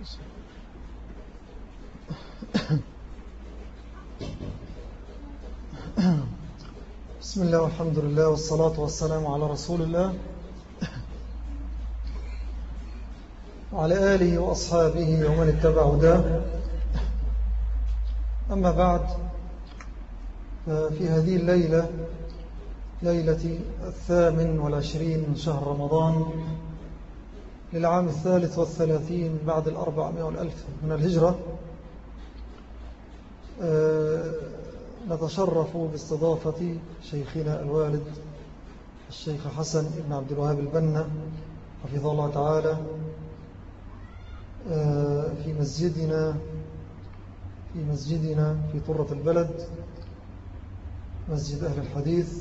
بسم الله والحمد لله والصلاة والسلام على رسول الله وعلى آله وأصحابه ومن اتبع هداه. أما بعد، في هذه الليلة، ليلة 28 من شهر رمضان للعام 33 بعد 400,000 من الهجرة، نتشرف باستضافة شيخنا الوالد الشيخ حسن بن عبد الوهاب البنا حفظه الله تعالى في مسجدنا في طرة البلد، مسجد أهل الحديث.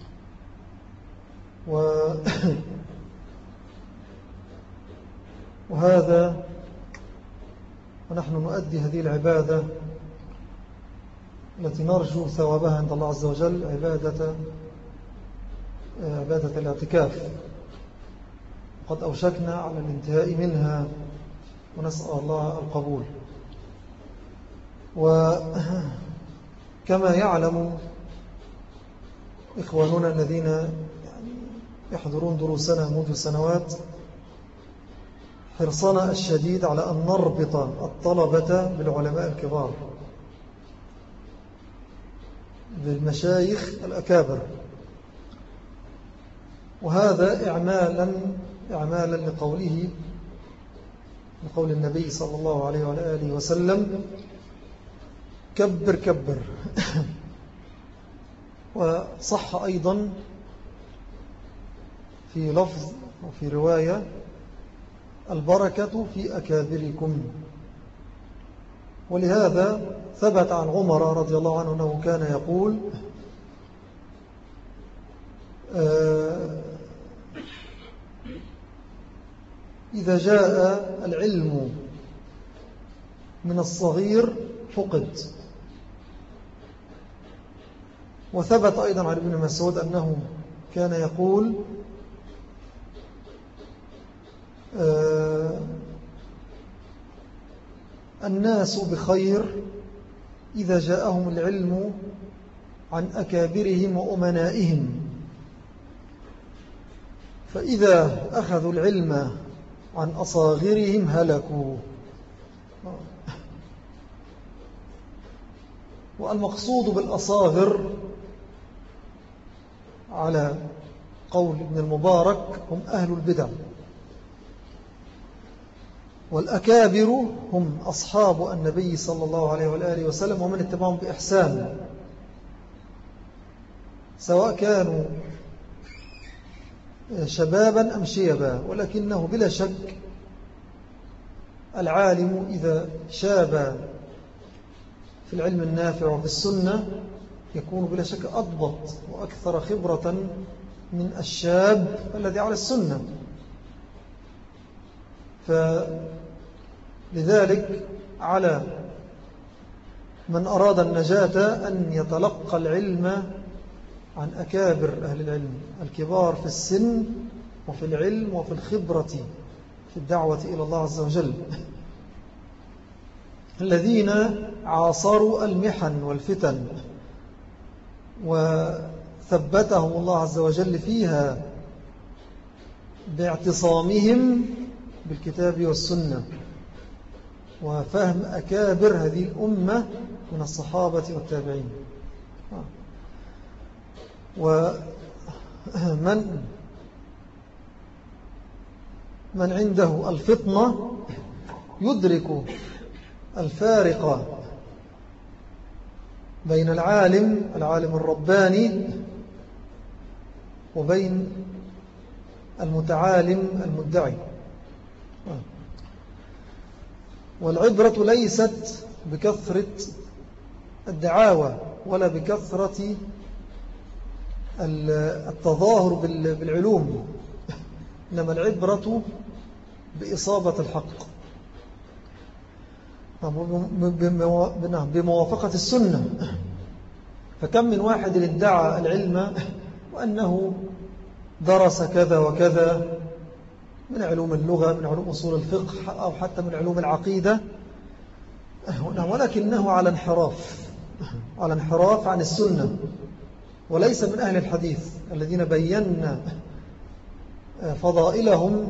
ونحن نؤدي هذه العبادة التي نرجو ثوابها عند الله عز وجل، عبادة الاعتكاف. قد أوشكنا على الانتهاء منها، ونسأل الله القبول. وكما يعلم إخواننا الذين يحضرون دروسنا منذ سنوات، حرصنا الشديد على أن نربط الطلبة بالعلماء الكبار، بالمشايخ الأكابر، وهذا إعمالا لقول النبي صلى الله عليه وآله وسلم: كبر كبر. وصح أيضا في لفظ وفي رواية: البركة في أكابركم. ولهذا ثبت عن عمر رضي الله عنه أنه كان يقول: إذا جاء العلم من الصغير فقد. وثبت أيضا عن ابن مسعود أنه كان يقول: الناس بخير إذا جاءهم العلم عن أكابرهم وأمنائهم، فإذا أخذوا العلم عن أصاغرهم هلكوا. والمقصود بالأصاغر على قول ابن المبارك هم أهل البدع، والأكابر هم أصحاب النبي صلى الله عليه وآله وسلم ومن اتبعهم بإحسان، سواء كانوا شبابا أم شيبا. ولكنه بلا شك العالم إذا شاب في العلم النافع وفي السنة يكون بلا شك أضبط وأكثر خبرة من الشاب الذي على السنة. فلذلك على من أراد النجاة أن يتلقى العلم عن أكابر أهل العلم الكبار في السن وفي العلم وفي الخبرة في الدعوة إلى الله عز وجل، الذين عاصروا المحن والفتن وثبتهم الله عز وجل فيها باعتصامهم بالكتاب والسنة وفهم أكابر هذه الأمة من الصحابة والتابعين. ومن عنده الفطنة يدرك الفارق بين العالم الرباني وبين المتعالم المدعي. والعبرة ليست بكثرة الدعاوى ولا بكثرة التظاهر بالعلوم، إنما العبرة بإصابة الحق بموافقة السنة. فكم من واحد ادعى العلم وأنه درس كذا وكذا من علوم اللغة، من علوم أصول الفقه، أو حتى من علوم العقيدة، ولكنه على انحراف عن السنة، وليس من أهل الحديث الذين بينا فضائلهم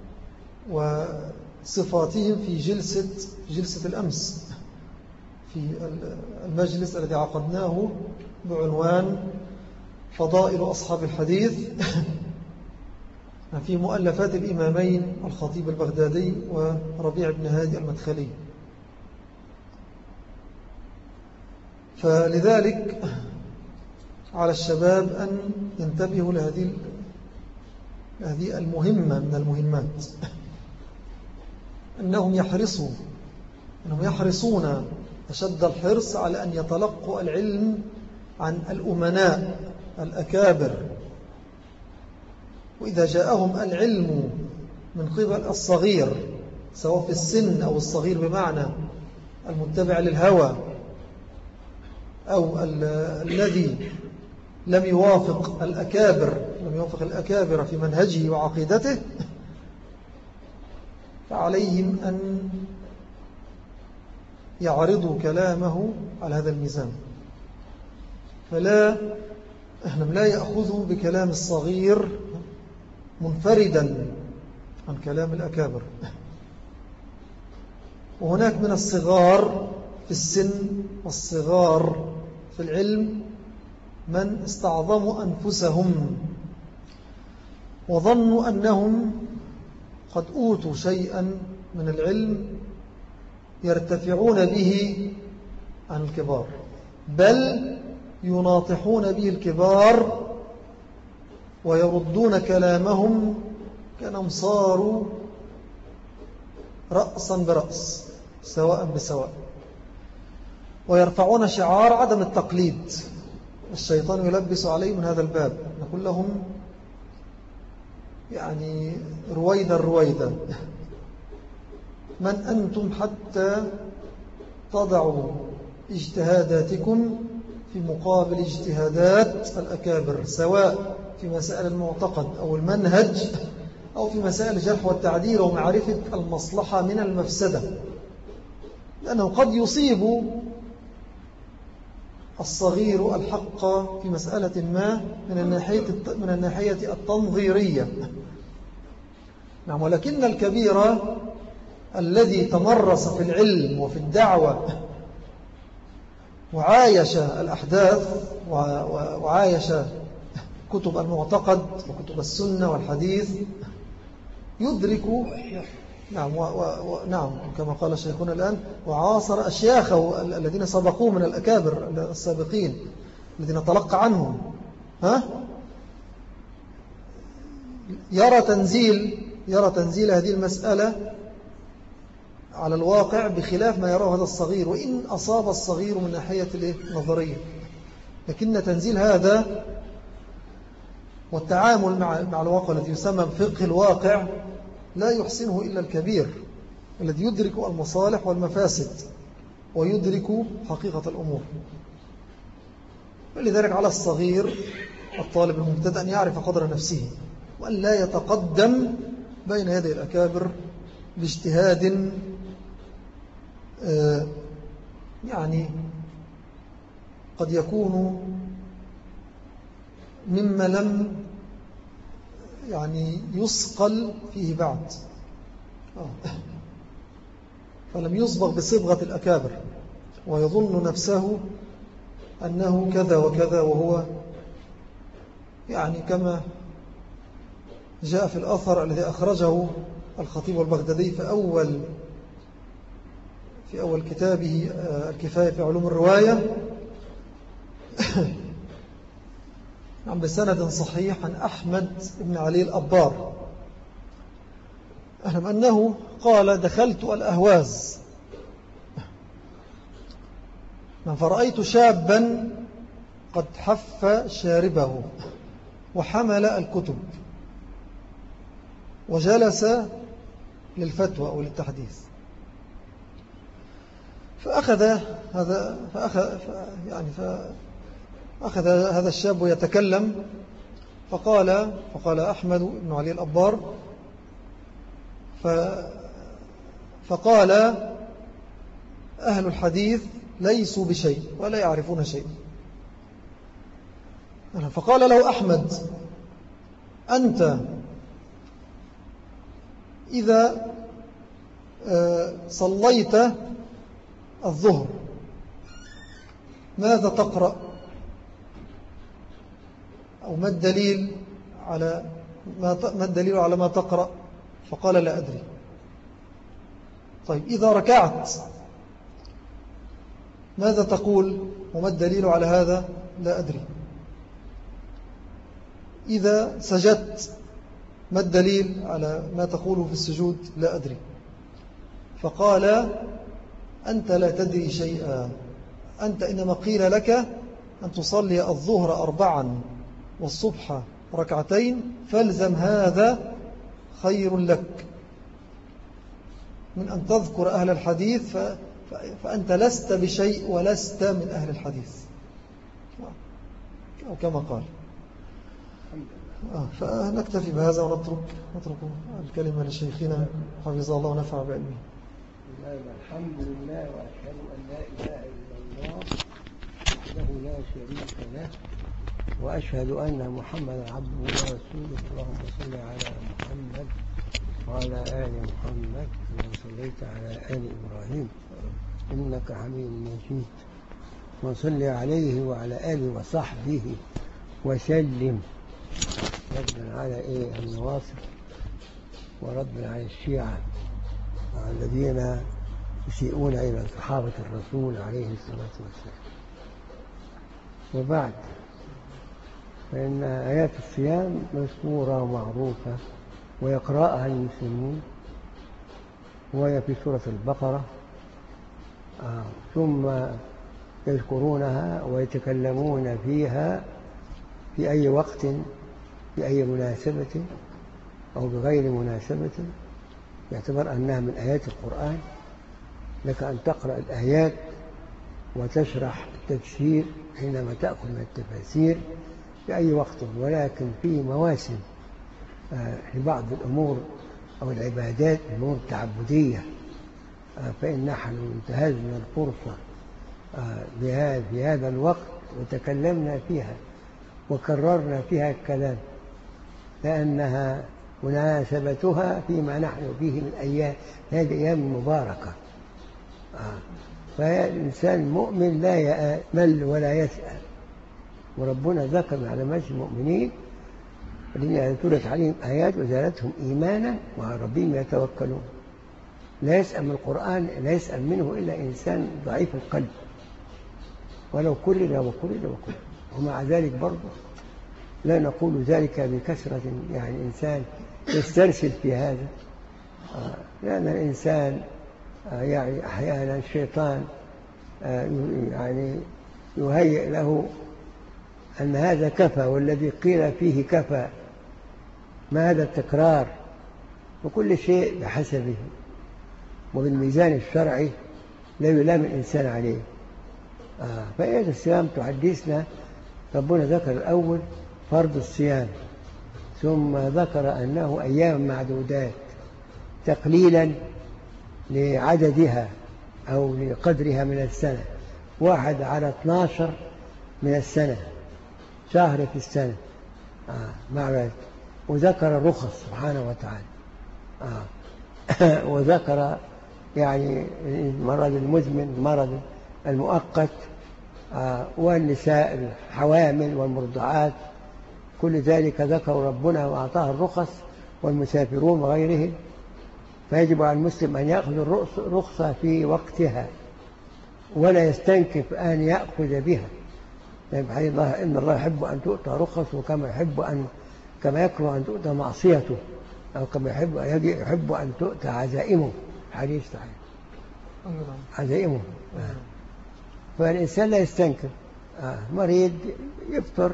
وصفاتهم في جلسة الأمس، في المجلس الذي عقدناه بعنوان فضائل أصحاب الحديث في مؤلفات الإمامين الخطيب البغدادي وربيع بن هادي المدخلي. فلذلك على الشباب أن ينتبهوا لهذه المهمة من المهمات، أنهم يحرصون أشد الحرص على أن يتلقوا العلم عن الأمناء الأكابر، وإذا جاءهم العلم من قبل الصغير سواء في السن أو الصغير بمعنى المتبع للهوى أو الذي لم يوافق الأكابر في منهجه وعقيدته، فعليهم أن يعرضوا كلامه على هذا الميزان، احنا لا يأخذوا بكلام الصغير منفردا عن كلام الأكابر. وهناك من الصغار في السن والصغار في العلم من استعظموا أنفسهم وظنوا أنهم قد أوتوا شيئا من العلم يرتفعون به عن الكبار، بل يناطحون به الكبار ويردون كلامهم كأنهم صاروا رأسا برأس سواء بسواء، ويرفعون شعار عدم التقليد. الشيطان يلبس عليه من هذا الباب، نقول لهم يعني رويدا من أنتم حتى تضعوا اجتهاداتكم في مقابل اجتهادات الأكابر، سواء في مسائل المعتقد أو المنهج أو في مسائل الجرح والتعديل ومعرفة المصلحة من المفسدة، لأنه قد يصيب الصغير الحق في مسألة ما من الناحية التنظيرية، نعم، ولكن الكبير الذي تمرس في العلم وفي الدعوة وعايش الأحداث وعايش كتب المعتقد وكتب السنة والحديث يدرك، نعم كما قال شيخنا الآن، وعاصر أشياخه الذين سبقوه من الأكابر السابقين الذين تلقى عنهم، يرى تنزيل هذه المسألة على الواقع بخلاف ما يراه هذا الصغير، وإن أصاب الصغير من ناحية النظرية، لكن تنزيل هذا والتعامل مع الواقع الذي يسمى بفقه الواقع لا يحسنه إلا الكبير الذي يدرك المصالح والمفاسد ويدرك حقيقة الأمور. ولذلك على الصغير الطالب المبتدئ أن يعرف قدر نفسه وأن لا يتقدم بين يدي الأكابر باجتهاد يعني قد يكون مما لم يعني يصقل فيه بعد، فلم يصبغ بصبغة الأكابر ويظن نفسه أنه كذا وكذا، وهو يعني كما جاء في الأثر الذي أخرجه الخطيب البغدادي في أول كتابه الكفاية في علوم الرواية بسند صحيح عن أحمد بن علي الأبار أنه قال: دخلت الأهواز فرأيت شابا قد حف شاربه وحمل الكتب وجلس للفتوى أو للتحديث، فأخذ هذا الشاب يتكلم، فقال أحمد بن علي الأبار: فقال أهل الحديث ليسوا بشيء ولا يعرفون شيء. فقال له أحمد: أنت إذا صليت الظهر ماذا تقرأ؟ أو ما الدليل على ما تقرأ؟ فقال: لا أدري. طيب إذا ركعت ماذا تقول وما الدليل على هذا؟ لا أدري. إذا سجدت ما الدليل على ما تقوله في السجود؟ لا أدري. فقال: أنت لا تدري شيئا، أنت إنما قيل لك أن تصلي الظهر 4 والصبح 2 فالزم هذا خير لك من أن تذكر أهل الحديث فأنت لست بشيء ولست من أهل الحديث، أو كما قال. فنكتفي بهذا ونترك الكلمة لشيخنا حفظه الله ونفع بعلمه. الحمد لله، وأشهد أن لا إله إلا الله وحده لا شريك له، وأشهد أن محمدا عبده ورسوله. اللهم صل على محمد وعلى آل محمد كما صليت على آل إبراهيم إنك حميد مجيد، وصل عليه وعلى آله وصحبه وسلم، ردا على النواصب وردا على الشيعة الذين يسيئون إلى صحابة الرسول عليه الصلاة والسلام. وبعد، فإن آيات الصيام مذكورة ومعروفة ويقرأها المسلمون، وهي في سورة البقرة، ثم يذكرونها ويتكلمون فيها في أي وقت في أي مناسبة أو بغير مناسبة، يعتبر أنها من آيات القرآن. لك أن تقرأ الآيات وتشرح التفسير حينما تأخذ من التفاسير في أي وقت، ولكن في مواسم لبعض الأمور أو العبادات، الأمور التعبدية، فإن نحن انتهزنا الفرصة في هذا الوقت وتكلمنا فيها وكررنا فيها الكلام، لأنها مناسبتها فيما نحن فيه من أيام، هذه أيام مباركة. فالإنسان المؤمن لا يأمل ولا يسأل، وربنا ذكر من علامات المؤمنين الذين تلت عليهم آيات وزادتهم إيمانا وعلى ربهم يتوكلون. لا يسأل من القرآن، لا يسأل منه إلا إنسان ضعيف القلب، ولو كرر وكرر، ومع ذلك برضه لا نقول ذلك بكثرة، يعني إنسان يسترسل في هذا، لأن الإنسان يعني أحيانا الشيطان يعني يهيئ له أن هذا كفى، والذي قيل فيه كفى، ما هذا التكرار، وكل شيء بحسبه وبالميزان الشرعي لا يلام الإنسان عليه. فآيات الصيام تحدثنا، ربنا ذكر الأول فرض الصيام، ثم ذكر أنه أيام معدودات تقليلا لعددها أو لقدرها من السنة، 1/12 من السنة، شهر في السنة مع ذلك. وذكر الرخص سبحانه وتعالى، وذكر يعني المرض المزمن، مرض المؤقت، والنساء الحوامل والمرضعات، كل ذلك ذكر ربنا وأعطاه الرخص، والمسافرون وغيرهم. فيجب على المسلم أن يأخذ الرخصة في وقتها ولا يستنكف أن يأخذ بها، يعني الله إن الله يحب أن تؤتى رخصه كما يكره أن تؤتى معصيته، أو كما يحب أن تؤتى عزائمه، حديث صحيح، عزائمه. فالإنسان لا يستنكف، مريض يفطر،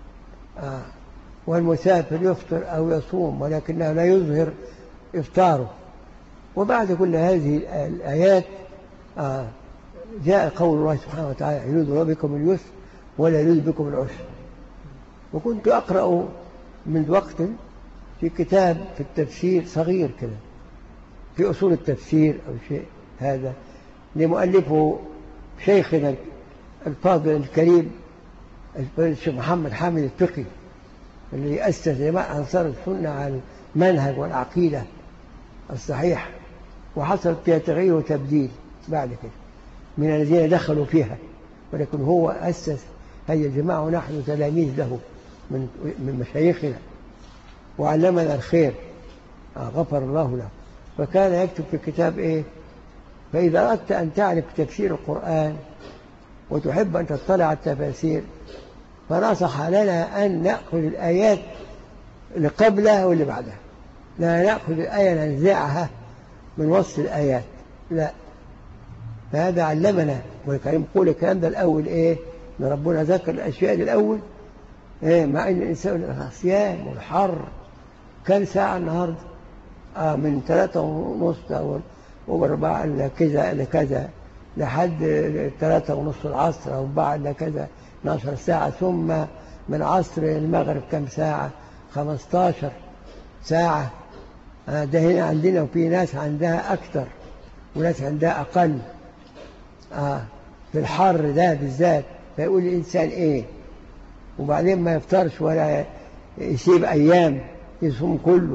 والمسافر يفطر أو يصوم، ولكنه لا يظهر إفطاره. وبعد كل هذه الآيات جاء قول الله سبحانه وتعالى: يريد الله بكم اليسر ولا يريد بكم العسر. وكنت أقرأ من وقت في كتاب في التفسير صغير كده، في أصول التفسير أو شيء هذا لمؤلفه شيخنا الفاضل الكريم الشيخ محمد حامد الفقي اللي أسس جماعة أنصار السنة على المنهج والعقيدة الصحيح، وحصل فيها تغيير وتبديل بعد كده من الذين دخلوا فيها، ولكن هو أسس هذه الجماعة ونحن تلاميذ له من مشايخنا وعلمنا الخير غفر الله له. فكان يكتب في الكتاب إيه؟ فإذا أردت أن تعرف تفسير القرآن وتحب أن تطلع على التفاسير فنصح لنا أن نأخذ الآيات اللي قبلها واللي بعدها، لا نأخذ الآية ننزعها من وسط الآيات، لا. فهذا علمنا، والكريم يقول الكلام ده الأول إيه؟ إن ربنا ذكر الأشياء دي الأول إيه؟ مع أن الإنسان الصيام والحر كان ساعة النهاردة من 3:30 و4 إلى كذا لحد 3:30 العصر أو 4 إلى كذا 12 ساعة، ثم من عصر المغرب كم ساعة؟ 15 ساعة. ده هنا عندنا، وفي ناس عندها أكثر وناس عندها أقل في الحر ده بالذات. فيقول الإنسان إيه؟ وبعدين ما يفطرش ولا يسيب أيام، يصوم كله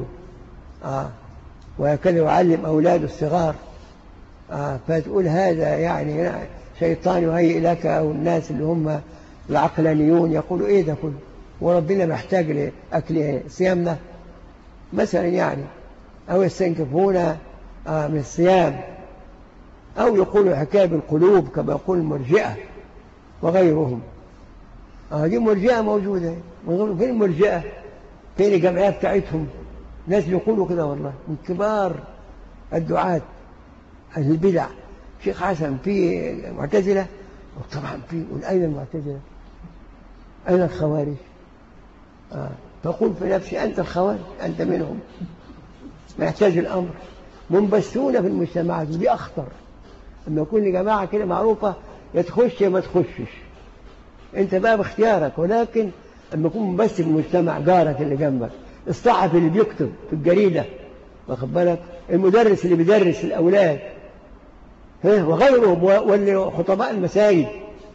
وهكذا يعلم أولاده الصغار. فتقول هذا يعني شيطان يهيئ لك، أو الناس اللي هم العقلانيون يقولوا إيه ده كله، وربنا محتاج لأكل صيامنا مثلا يعني، أو يستنكفون من الصيام، أو يقولوا حكاية بالقلوب كما يقول المرجئة وغيرهم. دي مرجئة موجودة، فين المرجئة؟ فين الجمعية بتاعتهم؟ ناس يقولوا كده والله من كبار الدعاة أهل البدع. شيخ حسن في معتزلة، وطبعا في، أين المعتزلة؟ أين الخوارج؟ فقل في نفسي أنت الخوارج، أنت منهم. ما يحتاج الأمر، منبثون في المجتمعات، ودي أخطر. لما يكون جماعة كده معروفة يا تخش يا ما تخشش، أنت بقى باختيارك. ولكن لما يكون منبث في المجتمع، جارك اللي جنبك، الصحفي اللي بيكتب في الجريدة، واخد بالك، المدرس اللي بيدرس الأولاد وغيرهم، واللي خطباء المساجد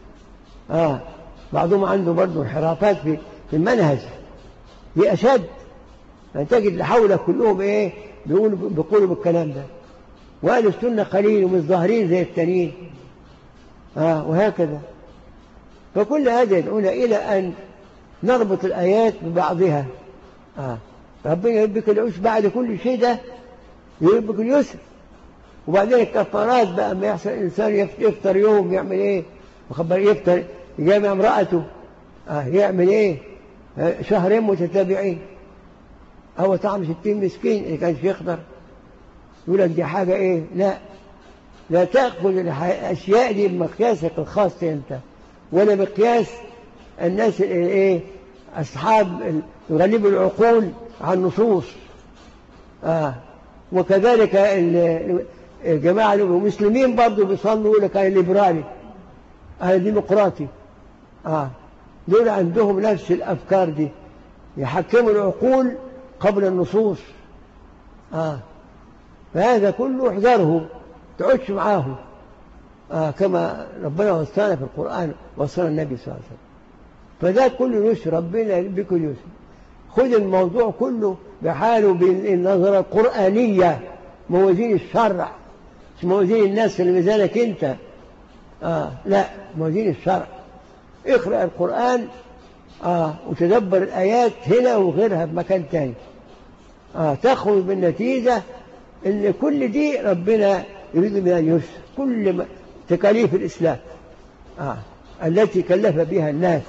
بعضهم عنده برضه انحرافات في المنهج دي أشد. تجد لحولك كلهم إيه بيقولوا بالكلام ده، وأهل السنة قليل ومش ظاهرين زي التانيين وهكذا. فكل هذا يدعونا إلى أن نربط الآيات ببعضها. ربنا يربك العسر بعد كل شيء، ده يربك اليسر. وبعدين الكفارات بقى، ما يحصل إنسان يفطر يوم يعمل إيه؟ وخبر يفطر يجامع امرأته يعمل إيه؟ شهرين متتابعين، أو طعم 60 مسكين اللي كانش يقدر. يقول لك دي حاجة إيه؟ لا تأخذ الأشياء دي بمقياسك الخاص أنت، ولا مقياس الناس إيه؟ أصحاب يغلبوا العقول على النصوص. وكذلك الجماعة المسلمين برضو بيصلوا لك الليبرالي الديمقراطي، دول عندهم نفس الأفكار دي، يحكموا العقول قبل النصوص. فهذا كله احذره، تعودش معاه. كما ربنا وصانا في القرآن وصانا النبي صلى الله عليه وسلم. فذا كله يسر، ربنا بكل يسر. خذ الموضوع كله بحاله بالنظرة القرآنية، موازين الشرع، مش موازين الناس اللي ميزانك انت. لا، موازين الشرع. اقرأ القرآن وتدبر الآيات هنا وغيرها بمكان تاني، تخرج بالنتيجة ان كل دي ربنا يريد منها اليسر. كل تكاليف الإسلام التي كلف بها الناس.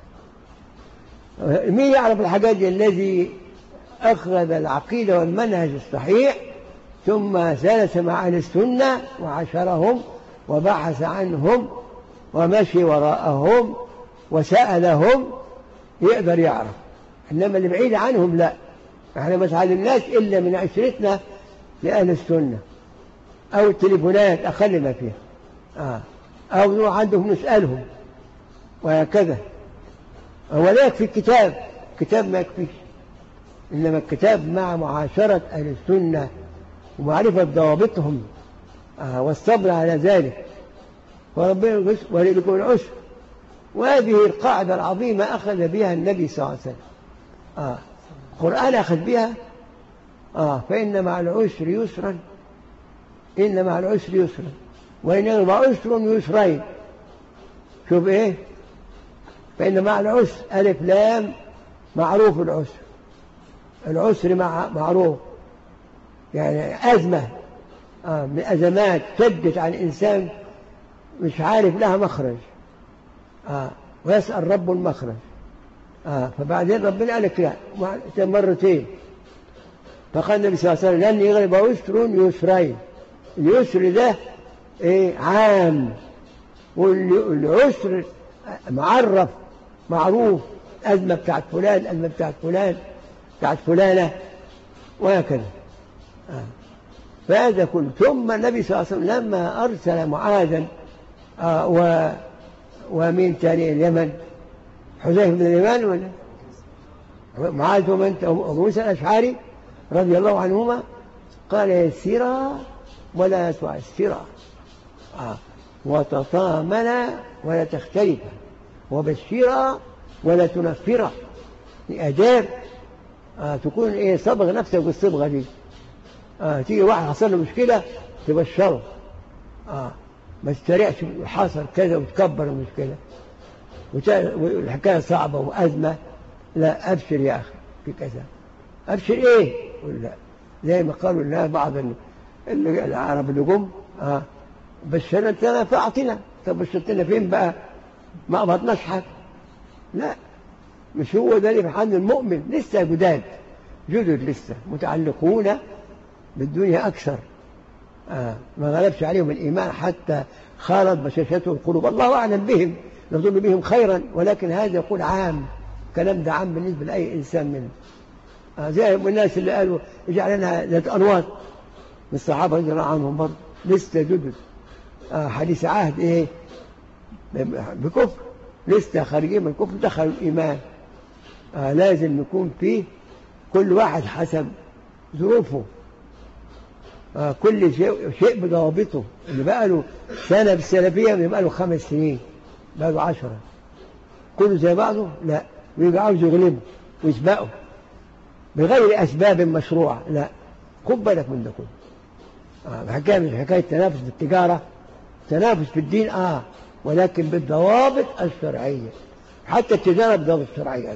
مين يعرف الحاجات دي؟ الذي أخذ العقيدة والمنهج الصحيح ثم جلس مع أهل السنة وعاشرهم وبحث عنهم ومشي وراءهم وسألهم، يقدر يعرف. إنما اللي بعيد عنهم لا. احنا ما تعلمناش إلا من عشرتنا لأهل السنة، أو التليفونات أقل ما فيها، أو نروح عندهم نسألهم وهكذا. ولا يكفي الكتاب ما يكفيش، إنما الكتاب مع معاشرة أهل السنة ومعرفة ضوابطهم والصبر على ذلك. فربنا يقول ولكم العسر. وهذه القاعدة العظيمة أخذ بها النبي صلى الله عليه وسلم. القرآن أخذ بها فإن مع العسر يسرا، إن مع العسر يسرا وإن مع عسر يسرين. شوف إيه؟ فإن مع العسر ألف لام معروف. العسر العسر معروف، يعني أزمة من أزمات شدت على الإنسان مش عارف لها مخرج ويسأل رب المخرج. فبعدين ربنا قال لك لا مرتين. فقال النبي صلى الله عليه وسلم لن يغلب عسر يسرين. اليسر ده إيه؟ عام، والعسر معرف معروف، أزمة بتاعت فلان، أزمة بتاعت فلان، بتاعت فلانة، وهكذا. فهذا كله. ثم النبي صلى الله عليه وسلم لما أرسل معاذا ومين تاني اليمن، حذيفة بن اليمان ولا معاذ ومن أبو موسى الأشعري رضي الله عنهما، قال يسيرا ولا تعسرا وتطامنا ولا تختلفا وبشرا ولا تنفرا. آداب تكون إيه؟ صبغ نفسك بالصبغة دي. تيجي واحد حصل له مشكلة تبشره، ما تستريعش حصل كذا وتكبر المشكلة والحكاية صعبة وأزمة. لا، أبشر يا أخي في كذا. أبشر إيه؟ لا، زي ما قالوا لنا بعض العرب اللي جم بشرتنا فأعطنا. طب بشرتنا فين بقى؟ ما قبضناش حاجة. لا، مش هو ده اللي في حال المؤمن. لسه جدد لسه متعلقون بالدنيا أكثر. ما غلبش عليهم الإيمان حتى خالط بشاشته القلوب. الله أعلم بهم، نظن بهم خيرا، ولكن هذا يقول عام. كلام ده عام بالنسبة لأي إنسان منه. زي الناس اللي قالوا اجعل لنا ذات أنواط من الصحابة رضي الله عنهم برضه لسه جدد، حديث عهد إيه بكفر، لسه خارجين من الكفر دخلوا الإيمان. لازم يكون فيه كل واحد حسب ظروفه، كل شيء بضوابطه. اللي بقى له سنة بالسلفية بيبقى له 5 سنين، بقى له 10، كله زي بعضه؟ لا، ويبقى عاوز يغلبه ويسبقه بغير أسباب مشروعة. لا، خد بالك من ده كله. الحكاية مش حكاية تنافس بالتجارة، تنافس في الدين ولكن بالضوابط الشرعية. حتى التجارة بالضوابط الشرعية.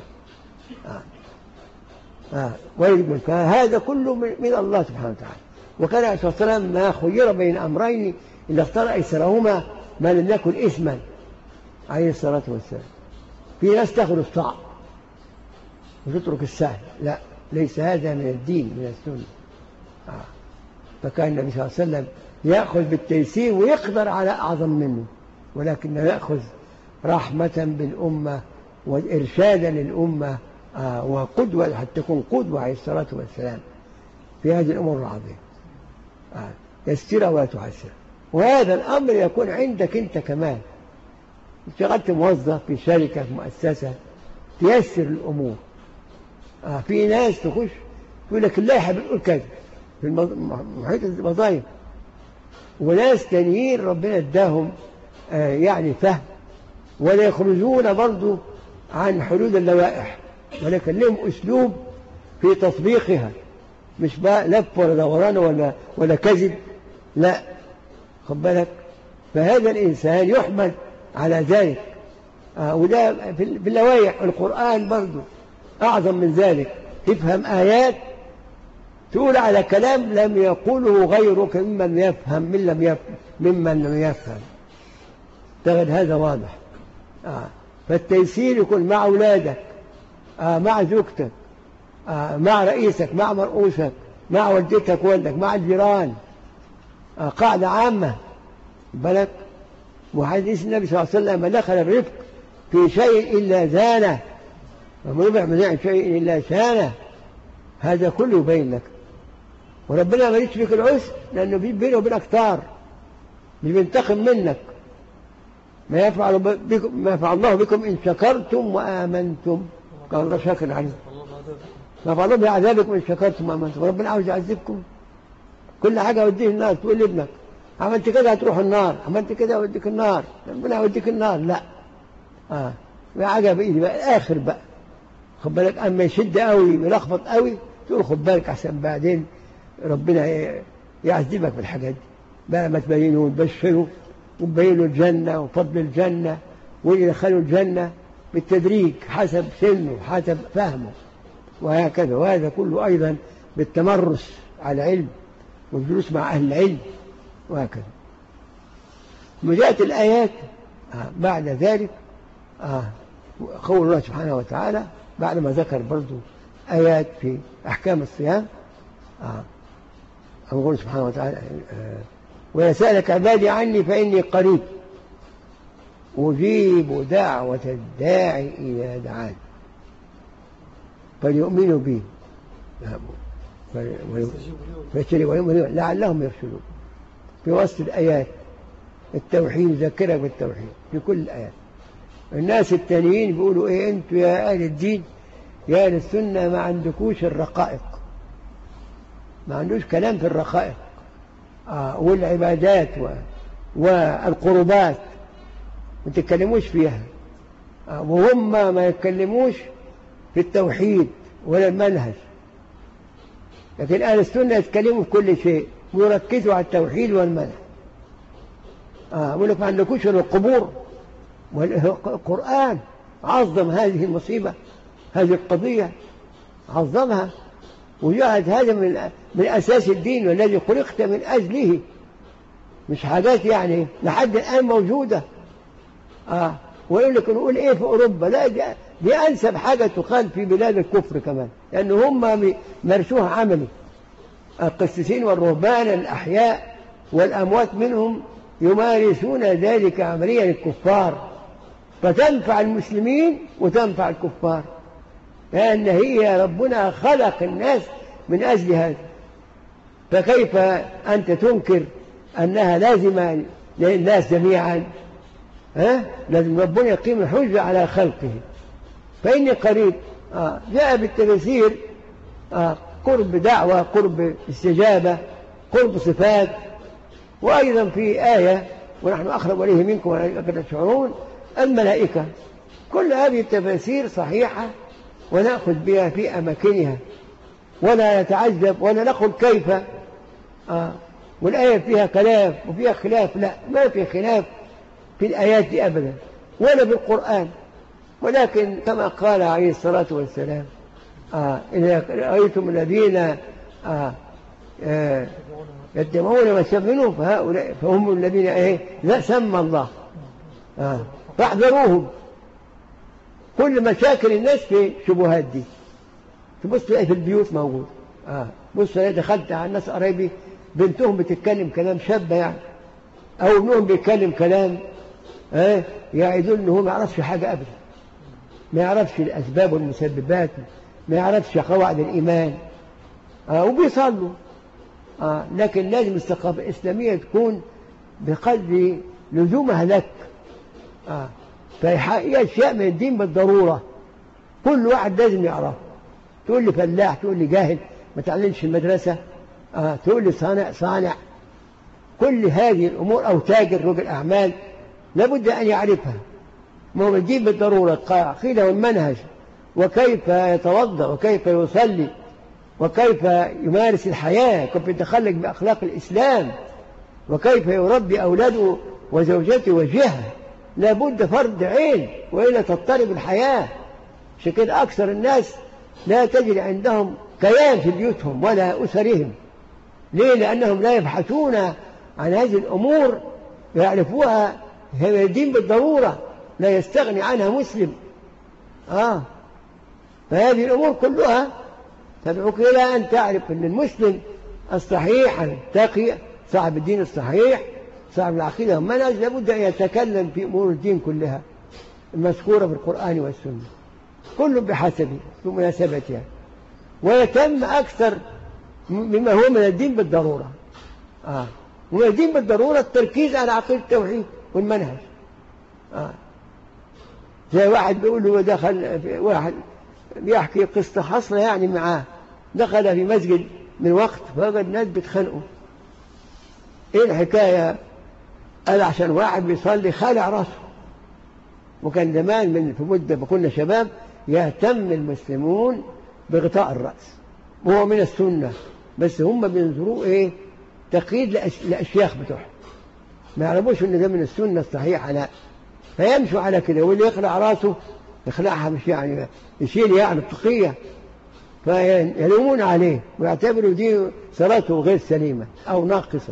فهذا كله من الله سبحانه وتعالى. وكان عليه الصلاة والسلام ما خير بين أمرين إلا اختار أيسرهما ما لم يكن إثما عليه الصلاة والسلام. في ناس تاخذ الصعب وتترك السهل، لا، ليس هذا من الدين، من السنة. فكان النبي صلى الله عليه وسلم يأخذ بالتيسير ويقدر على أعظم منه، ولكن يأخذ رحمة بالأمة وإرشادا للأمة وقدوة، حتى تكون قدوة عليه الصلاة والسلام في هذه الأمور العظيمة. يسر ولا تعسر. وهذا الأمر يكون عندك أنت كمان. اشتغلت موظف في شركة، في مؤسسة، تيسر الأمور. في ناس تخش يقول لك اللائحة بتقول كذا في محيط الوظائف، وناس تانيين ربنا اداهم يعني فهم، ولا يخرجون برضو عن حدود اللوائح، ولكن لهم أسلوب في تطبيقها، مش بقى لف ولا دوران ولا كذب. لا، خد بالك. فهذا الإنسان يحمد على ذلك. وده في اللوائح. القرآن برضو أعظم من ذلك. تفهم آيات تقول على كلام لم يقوله غيرك ممن لم يفهم. تجد هذا واضح. فالتيسير يكون مع أولادك، مع زوجتك، مع رئيسك، مع مرؤوسك، مع والدتك والدك، مع الجيران. قاعدة عامة بلد. وحديث النبي صلى الله عليه وسلم: ما دخل الرفق في شيء إلا زانه، وما يبع من شيء إلا شانه. هذا كله يبين لك. وربنا ما يشفيك العسر، لأنه بينه وبينك طار، مش بينتقم منك. ما يفعل الله بكم إن شكرتم وآمنتم. قال الله شاكر عليكم. ما يفعل الله بعذابكم إن شكرتم وآمنتم. ربنا عاوز يعذبكم؟ كل حاجة أوديه النار. تقول لابنك عملت كده هتروح النار، عملت كده أوديك النار، ربنا يوديك النار. لا حاجة بإيدي بقى الآخر بقى، خد بالك. أما يشد قوي ويلخبط قوي تقول خد بالك أحسن بعدين ربنا يعذبك بالحاجات دي بقى. ما تبينه وتبشره وتبينه الجنة وفضل الجنة ويدخلوا الجنة بالتدريج حسب سنه حسب فهمه وهكذا. وهذا كله أيضا بالتمرس على العلم والجلوس مع أهل العلم وهكذا. وجاءت الآيات بعد ذلك قول الله سبحانه وتعالى بعد ما ذكر برضو آيات في أحكام الصيام. أقول سبحانه وتعالى ويسألك عبادي عني فإني قريب أجيب دعوة الداعي إذا دعان فليؤمنوا بي ويؤمنوا لعلهم يرشدون. في وسط الآيات التوحيد، ذكرك بالتوحيد في كل الآيات. الناس التانيين بيقولوا إيه أنتوا يا أهل الدين يا أهل السنة ما عندكوش الرقائق، ما عندوش كلام في الرقائق والعبادات والقربات ما تتكلموش فيها، وهم ما يتكلموش في التوحيد ولا المنهج. لكن أهل السنة يتكلموا في كل شيء ويركزوا على التوحيد والمنهج. يقول لك ما عندكوش القبور والقرآن عظم هذه المصيبة، هذه القضية عظمها وجعل هذا من أساس الدين والذي خلقت من أجله، مش حاجات يعني لحد الآن موجودة. ويقول لك نقول إيه في أوروبا؟ لا دي أنسب حاجة تقال في بلاد الكفر كمان، لأن هم مارسوها عملي. القسيسين والرهبان الأحياء والأموات منهم يمارسون ذلك عمليا للكفار، فتنفع المسلمين وتنفع الكفار، لأن هي ربنا خلق الناس من أجل هذا. فكيف أنت تنكر أنها لازمة للناس جميعا؟ لازم ربنا يقيم الحجة على خلقه. فإني قريب جاء بالتفسير قرب دعوة، قرب استجابة، قرب صفات. وأيضا في آية ونحن أقرب إليه منكم ولكن تشعرون الملائكة. كل هذه التفاسير صحيحة ونأخذ بها في أماكنها ولا نتعجب ولا نقول كيف والآية فيها كلام وفيها خلاف. لا، ما في خلاف في الآيات دي أبدا ولا بالقرآن. ولكن كما قال عليه الصلاة والسلام إذا رأيتم الذين يتبعون ما سمعوا فهؤلاء فهم الذين لا سمى الله فاحذروهم. كل مشاكل الناس في شبهات دي. تبص تلاقي في البيوت موجود. بص أنا دخلت على الناس قرايبي بنتهم بتتكلم كلام شابة يعني، أو ابنهم بيتكلم كلام يعيدون إنه ما يعرفش حاجة أبدا، ما يعرفش الأسباب والمسببات، ما يعرفش قواعد الإيمان وبيصلوا. لكن لازم الثقافة الإسلامية تكون بقدر لزومها لك. فهي أشياء من الدين بالضرورة كل واحد لازم يعرف. تقول لي فلاح، تقول لي جاهل ما تعلمش المدرسة، تقول لي صانع، كل هذه الأمور أو تاجر رجل أعمال لابد أن يعرفها. ما هو الدين بالضرورة العقيدة والمنهج، وكيف يتوضأ وكيف يصلي وكيف يمارس الحياة، كيف يتخلق بأخلاق الإسلام، وكيف يربي أولاده وزوجته وجهه. لابد فرض عين وإلا تضطرب الحياة. عشان كده أكثر الناس لا تجد عندهم كيان في بيوتهم ولا أسرهم. ليه؟ لأنهم لا يبحثون عن هذه الأمور يعرفوها. هي الدين بالضرورة لا يستغني عنها مسلم. فهذه الأمور كلها تدعوك إلى أن تعرف أن المسلم الصحيح التقي صاحب الدين الصحيح صاحب العقيدة والمنهج لابد أن يتكلم في أمور الدين كلها المذكورة في القرآن والسنة، كل بحسبه بمناسبتها، ويتم أكثر مما هو من الدين بالضرورة. ومن الدين بالضرورة التركيز على عقيدة التوحيد والمنهج. زي واحد بيقول له دخل واحد بيحكي قصة حصلة يعني معاه، دخل في مسجد من وقت فوجد ناس بيتخانقوا إيه الحكاية؟ قال عشان واحد بيصلي خالع راسه. وكان زمان في مدة ما كنا شباب يهتم المسلمون بغطاء الرأس، وهو من السنة، بس هم بينظروا إيه تقييد لأشياخ بتوعهم، ما يعرفوش إن ده من السنة الصحيحة، لا، فيمشوا على كده. واللي يخلع راسه يخلعها مش يعني يشيل يعني التقية، فيلومون عليه ويعتبروا دي صلاته غير سليمة أو ناقصة.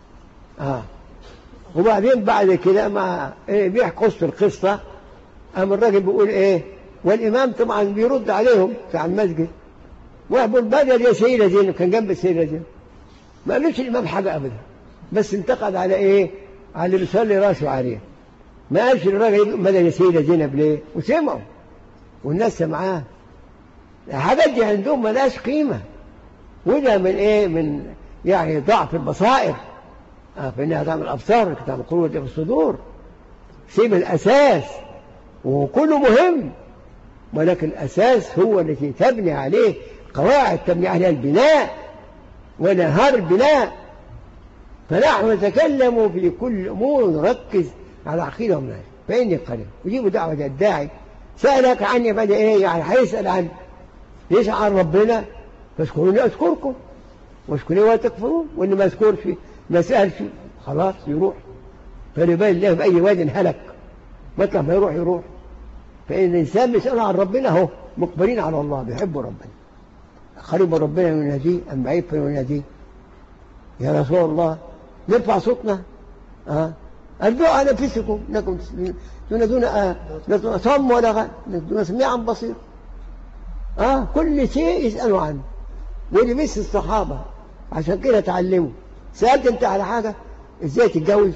وبعدين بعد كده مع إيه بيحكوا القصة، أما الراجل بيقول إيه، والإمام طبعا بيرد عليهم في المسجد، ويقول بدل يا سيدة زينب، كان جنب السيدة زينب، ما قالوش الإمام حاجة أبدا، بس انتقد على إيه، على اللي بيصلي راسه عليه. ما قالش الراجل بدل يا سيدة زينب ليه، وسمعوا والناس سمعاه. الحاجات دي عندهم ملاش قيمة، وده من إيه، من يعني ضعف البصائر، فإنها تعمل الأبصار، تعمل قوة في الصدور، سيب الأساس وكله مهم، ولكن الأساس هو الذي تبني عليه قواعد، تبني عليها البناء ونهار البناء. فنحن نتكلم في كل أمور نركز على عقيدة ومنهج. فإني قريب ويجيبوا دعوة الداعي سألك عني بعد إيه، يعني هيسأل عنه، يسأل عن ربنا، فاذكروني أذكركم واشكروني ولا تكفرون، واللي ما يذكرش ما سألش خلاص يروح، فليبين الله بأي واد هلك، مطلع ما يروح. فإن الإنسان بيسأل عن ربنا هو مقبلين على الله، بيحبوا ربنا، قريب ربنا يناديه أم بعيد فيناديه، يا رسول الله نرفع صوتنا الدعاء على نفسكم انكم تنادون صم ولا غن، تنادون سميعا بصير. كل شيء يسألوا عنه. ودي بس الصحابة عشان كده تعلموا. سألت انت على حاجة، ازاي تتجوز،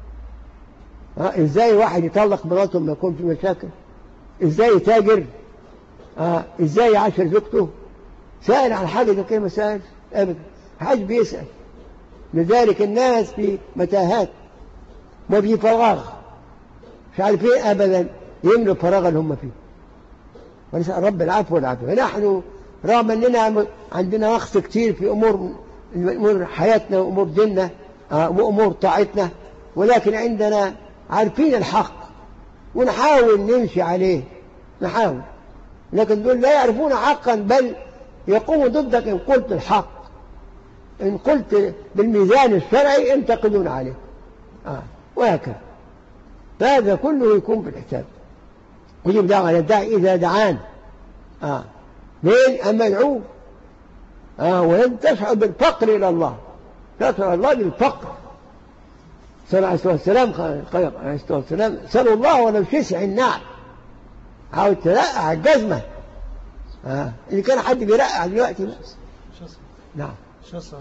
ازاي واحد يطلق مراته لما يكون في مشاكل، ازاي يتاجر، ازاي يعاشر زوجته، سأل على حاجة زي كده؟ ما سأل ابدا، حاج بيسأل. لذلك الناس في متاهات وفي فراغ، مش عارفين ابدا يملوا الفراغ اللي هم فيه، ونسأل رب العفو والعافية. ونحن رغم اننا عندنا نقص كتير في امور حياتنا وامور ديننا وامور طاعتنا، ولكن عندنا عارفين الحق ونحاول نمشي عليه، نحاول، لكن دول لا يعرفون حقا، بل يقوموا ضدك إن قلت الحق، إن قلت بالميزان الشرعي ينتقدون عليه، وهكذا. فهذا كله يكون بالحساب. ويجب دعوة للداعي إذا دعان، لين أما يدعوه، ولن تشعر بالفقر إلى الله، تشعر الله بالفقر. صلى الله عليه وسلم سألوا الله ولو شسع النعل، عاوز ترقع الجزمة، اللي كان حد بيرقع دلوقتي بس. نعم شسع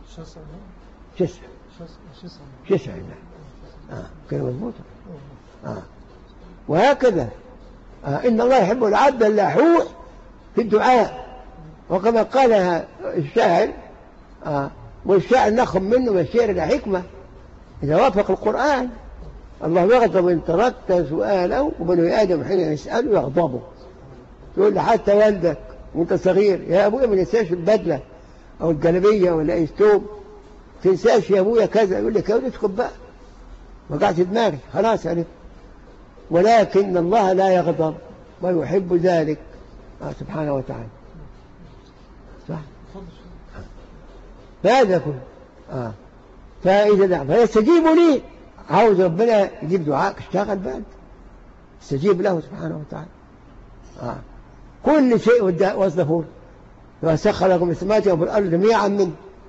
النعل، كلمة مضبوطة. وهكذا إن الله يحب العبد اللحوح في الدعاء، وكما قالها الشاعر، والشاعر ناخذ منه من الشعر الحكمة إذا وافق القرآن. الله يغضب إن تركت سؤاله، وبنو آدم حين يسأله يغضبه. تقول حتى والدك وانت صغير، يا أبويا ما تنساش البدلة أو الجلبية ولا أي ثوب، تنساش يا أبويا كذا، يقول لك يا ولد اسكت بقى، وقعت دماغي خلاص عرفت. ولكن الله لا يغضب ويحب ذلك سبحانه وتعالى. صح؟ فهذا كله. فإذا دعا فيستجيبوا لي، عاوز ربنا يجيب دعاءك، اشتغل بقى، استجيب له سبحانه وتعالى. كل شيء وصفه، وسخر لكم السماوات والأرض جميعا منه.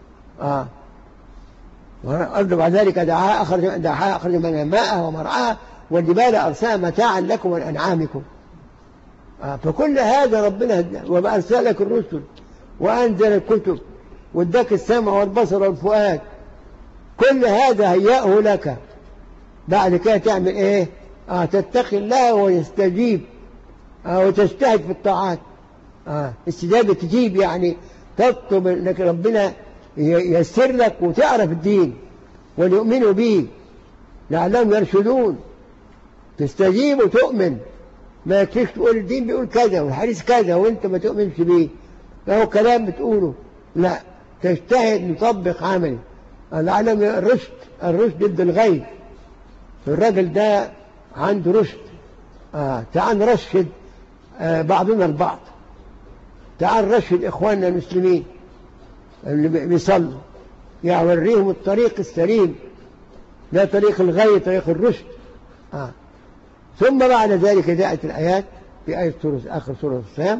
والأرض بعد ذلك دعاها أخرج من الماء ومرعاها، والجبال أرساها متاعا لكم ولأنعامكم. فكل هذا ربنا، وما أرسلك الرسل وأنزل الكتب واداك السمع والبصر والفؤاد، كل هذا هيأه لك. بعد كده تعمل ايه؟ تتقي الله ويستجيب، وتجتهد في الطاعات. استجابة تجيب، يعني تطلب انك ربنا ييسر لك وتعرف الدين وليؤمنوا به لعلهم يرشدون. تستجيب وتؤمن، ما يكفيش تقول الدين بيقول كذا والحديث كذا وانت ما تؤمنش به، فهو كلام بتقوله، لا، تجتهد نطبق عملي. العالم الرشد ضد الغي. الراجل ده عنده رشد. تعال نرشد بعضنا البعض. تعال نرشد إخواننا المسلمين اللي بيصلوا، يوريهم الطريق السليم، لا طريق الغي، طريق الرشد. ثم بعد ذلك جاءت الآيات في آية آخر سورة الصيام.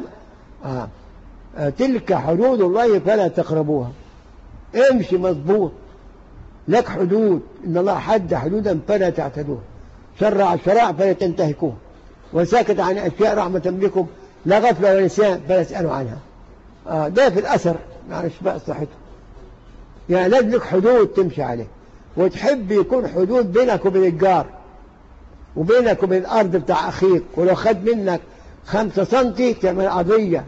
تلك حدود الله فلا تقربوها. امشي مضبوط، لك حدود، إن الله حد حدودا فلا تعتدوها، شرع الشرائع فلا تنتهكوها، وساكت عن أشياء رحمة بكم لا غفلة ونسيان فلا تسألوا عنها. ده في الأثر معلش بقى صحته. يعني لازم لك حدود تمشي عليه، وتحب يكون حدود بينك وبين الجار، وبينك وبين الأرض بتاع أخيك، ولو خد منك 5 سنتي تعمل قضية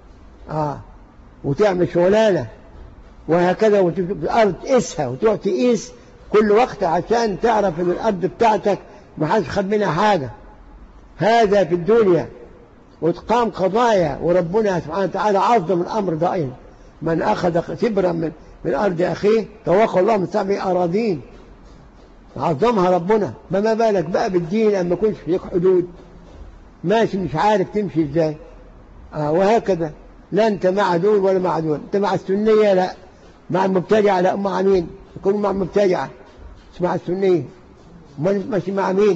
وتعمل شغلانة، وهكذا. وتجيب الأرض تقيسها وتروح تقيس كل وقت عشان تعرف إن الأرض بتاعتك ما حدش خد منها حاجة. هذا في الدنيا. وتقام قضايا، وربنا سبحانه وتعالى عظم الأمر دائما. من أخذ سبرا من أرض أخيه توقع الله من 7 أراضين، عظمها ربنا. ما بالك بقى بالدين أما يكونش فيك حدود، ماشي مش عارف تمشي ازاي. وهكذا. لا أنت مع دول ولا مع دول، أنت مع السنية لا، مع المبتدعة لا، مع مين؟ يكون مع المبتدعة مش مع السنية، ماشي مع مين؟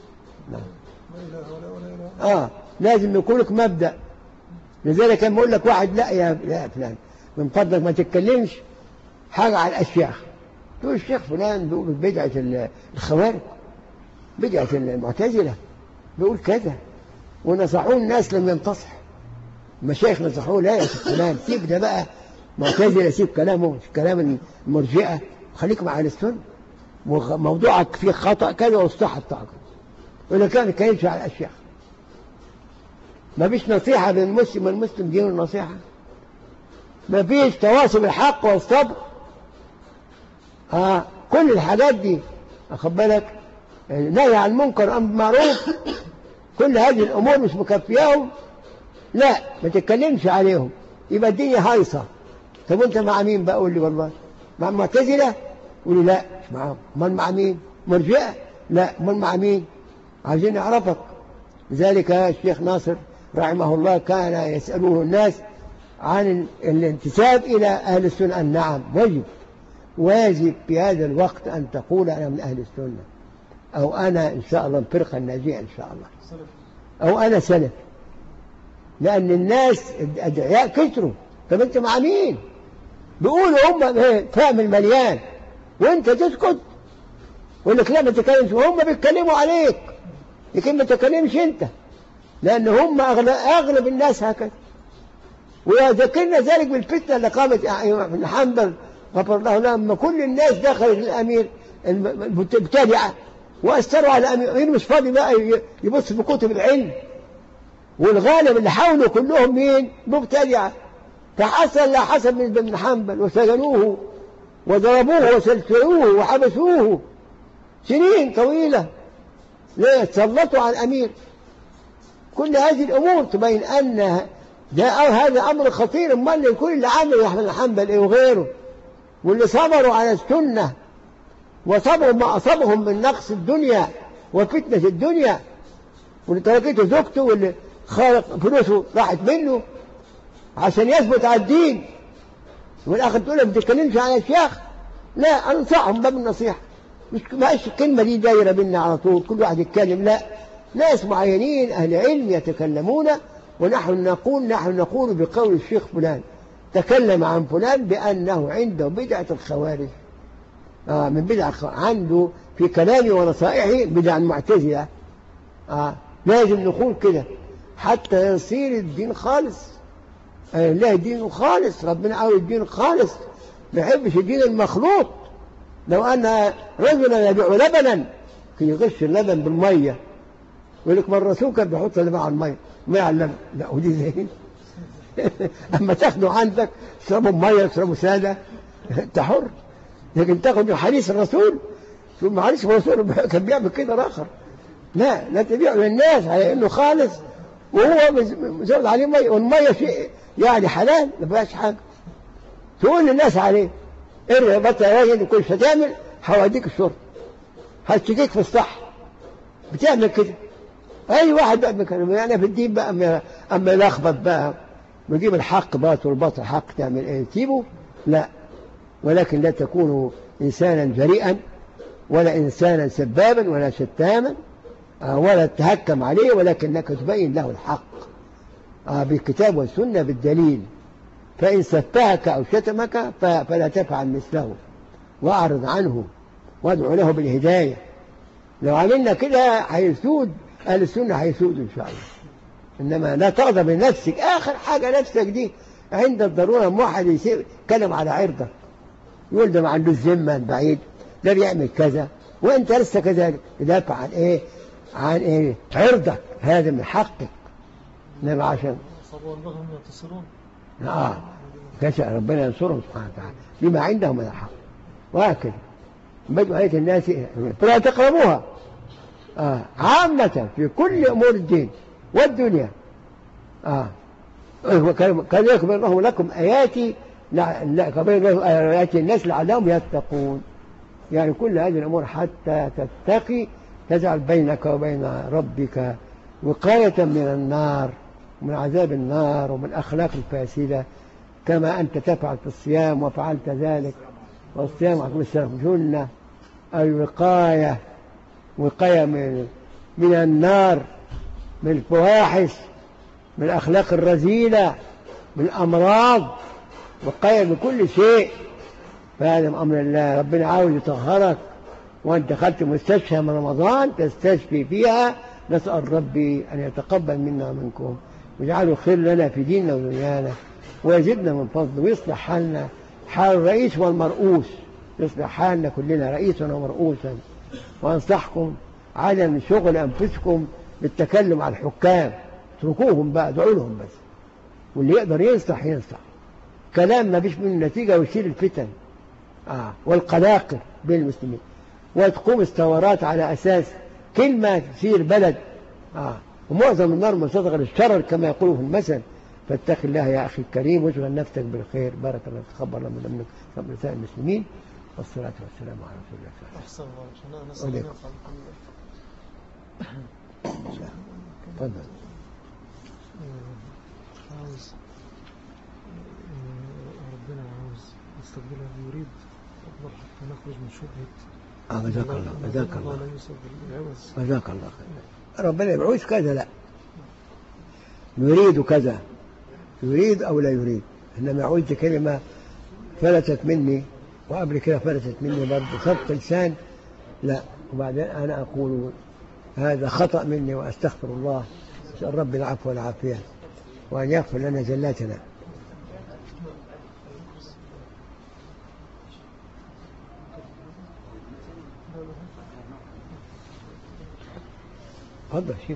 لازم يكون لك مبدأ. لذلك لما يقول لك واحد لا يا فلان من فضلك ما تتكلمش حاجة على الأشياخ، تقول الشيخ فلان بيقول بدعة الخوارج، بدعة المعتزلة، بيقول كذا، ونصحوه الناس لم ينتصح. المشايخ نصحوه لا يا شيخ فلان سيب ده بقى معتزلة، سيب كلامه كلام المرجئة، خليك مع أهل السنة، وموضوعك فيه خطأ كذا والصح بتاعك. ولا كان يمشي على الأشياخ. ما فيش نصيحة بين المسلم والمسلم، دين النصيحة. ما فيش تواصل بالحق والصبر. كل الحاجات دي أخد بالك، نهي عن المنكر أمر معروف، كل هذه الأمور مش مكفياهم، لا ما تتكلمش عليهم، يبقى الدنيا هايصة. طب أنت مع مين بقى؟ قول لي والله مع المعتزلة؟ قول لي لا مش معاهم. امال مع مين؟ مرجئة؟ لا امال مع مين؟ عايزين نعرفك. لذلك الشيخ ناصر رحمه الله كان يسألوه الناس عن الانتساب إلى أهل السنة. نعم واجب في هذا الوقت أن تقول أنا من أهل السنة، أو أنا إن شاء الله الفرقة الناجية إن شاء الله، أو أنا سلف. لأن الناس أدعياء كتروا. طب أنت مع مين؟ بيقولوا هم فهم المليان وأنت تسكت، ويقول لك لا ما تتكلمش، وهم بيتكلموا عليك لكن ما تتكلمش أنت، لأن هم أغلب الناس هكذا. وذكرنا ذلك بالفتنة اللي قامت ابن حنبل غفر الله له، لما كل الناس دخلت الأمير المبتدعة وأثروا على الأمير، مش فاضي بقى يبص في كتب العلم، والغالب اللي حاولوا كلهم مين؟ مبتدعة. فحصل لا حسب من ابن حنبل وسجنوه وضربوه وسلسلوه وحبسوه سنين طويلة. ليه؟ تسلطوا على الأمير. كل هذه الأمور تبين أن هذا أمر خطير. امال كل اللي عمله ابن حنبل وغيره، واللي صبروا على السنة وصبروا ما أصابهم من نقص الدنيا وفتنة الدنيا، واللي تركته زوجته، واللي خالق فلوسه راحت منه عشان يثبت على الدين، والآخر تقول ما بتتكلمش على الشيخ. لا أنصحهم باب النصيحة، مش بقاش الكلمة دي دايرة بينا على طول كل واحد يتكلم، لا، ناس معينين أهل علم يتكلمون، ونحن نقول بقول الشيخ فلان تكلم عن فلان بأنه عنده بدعة الخوارج، من بدعة عنده في كلامه ونصائحه بدعة المعتزلة. لازم نقول كده حتى يصير الدين خالص. لا الدين خالص، ربنا عاوز الدين خالص، ما يحبش الدين المخلوط. لو أن رجلا يبيع لبنا كي يغش اللبن بالمية، يقول لك ما الرسول كان بيحط اللبن على المية ما على اللبن، لا ودي زي أما تاخده عندك اشربوا مية اشربوا سادة أنت حر، لكن تاخد حديث الرسول تقول ما حديث الرسول كان بيعمل كده آخر، لا تبيعه للناس على إنه خالص وهو مزود عليه مية، والمية شيء يعني حلال ما فيهاش حاجة، تقول للناس عليه الرباط يا راجل كل شيء تعمل هوديك الشرطة، هتشكيك في الصح، بتعمل كده. أي واحد بقى مكانه يعني في الدين بقى أما يلخبط بقى ويجيب الحق باطل والباطل حق، تعمل إيه؟ تسيبه؟ لا، ولكن لا تكونوا إنسانا جريئا ولا إنسانا سبابا ولا شتاما ولا تهكم عليه، ولكنك تبين له الحق بالكتاب والسنة بالدليل. فإن سفهك أو شتمك فلا تفعل مثله وأعرض عنه وادعو له بالهداية. لو عملنا كده هيسود أهل السنة، هيسود إن شاء الله. إنما لا تغضب لنفسك، آخر حاجة نفسك دي عند الضرورة. واحد يتكلم على عرضك يقول ده ما عندوش ذمة بعيد، ده بيعمل كذا وأنت لسه كذلك، تدافع عن إيه؟ عن إيه؟ عرضك، هذا من حقك. إنما عشان صبوا البغم ينتصرون. كشاء ربنا ينصرهم سبحانه وتعالى بما عندهم من الحق. وهكذا بدء آية الناس فلا تقربوها عامة في كل أمور الدين والدنيا. كذلك بين الله لكم آياتي آيات الناس لعلهم يتقون. يعني كل هذه الأمور حتى تتقي، تجعل بينك وبين ربك وقاية من النار ومن عذاب النار ومن الأخلاق الفاسدة، كما أنت تفعل في الصيام وفعلت ذلك. والصيام عليكم السلام جنة، أي وقاية من النار، من الفواحش، من الأخلاق الرذيلة، من الأمراض، وقاية من كل شيء. فهذا من أمر الله. ربنا عاوز يطهرك، وأنت دخلت مستشفى من رمضان تستشفي فيها. نسأل ربي أن يتقبل منا ومنكم ويجعله خير لنا في ديننا ودنيانا، ويزدنا من فضله، ويصلح حالنا حال الرئيس والمرؤوس، يصلح حالنا كلنا رئيسا ومرؤوسا. وأنصحكم عدم شغل أنفسكم بالتكلم على الحكام، اتركوهم بقى، ادعوا لهم بس، واللي يقدر ينصح ينصح. كلام ما فيش منه نتيجة ويشيل الفتن والقلاقل بين المسلمين، وتقوم الثورات على أساس كلمة تثير بلد. ومعظم النار مصدقة للشرر كما يقولوا في المثل. فاتق الله يا أخي الكريم واشغل نفسك بالخير. بارك الله تقبل الله منك رب رسائل المسلمين، والصلاة والسلام على رسول الله. أحسن الله. أحسن الله. تفضل. عاوز ربنا عاوز يستقبلها، يريد أفضل حتى نخرج من شبهة. جزاك الله. جزاك الله. جزاك الله خير. ربنا يبعوث كذا، لا يريد كذا، يريد أو لا يريد. إنما عودت كلمة فلتت مني، وقبل كده فلتت مني برضه سبق لسان، لا. وبعدين أنا أقول هذا خطأ مني وأستغفر الله، أسأل ربي العفو والعافية وأن يغفر لنا زلاتنا. تفضل شيل.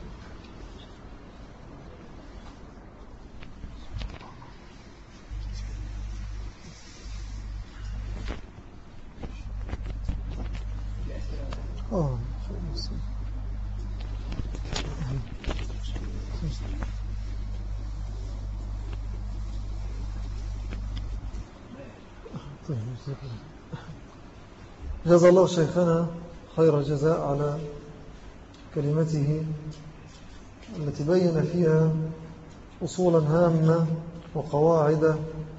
جزا الله شيخنا خير الجزاء على كلمته التي بين فيها أصولا هامة وقواعد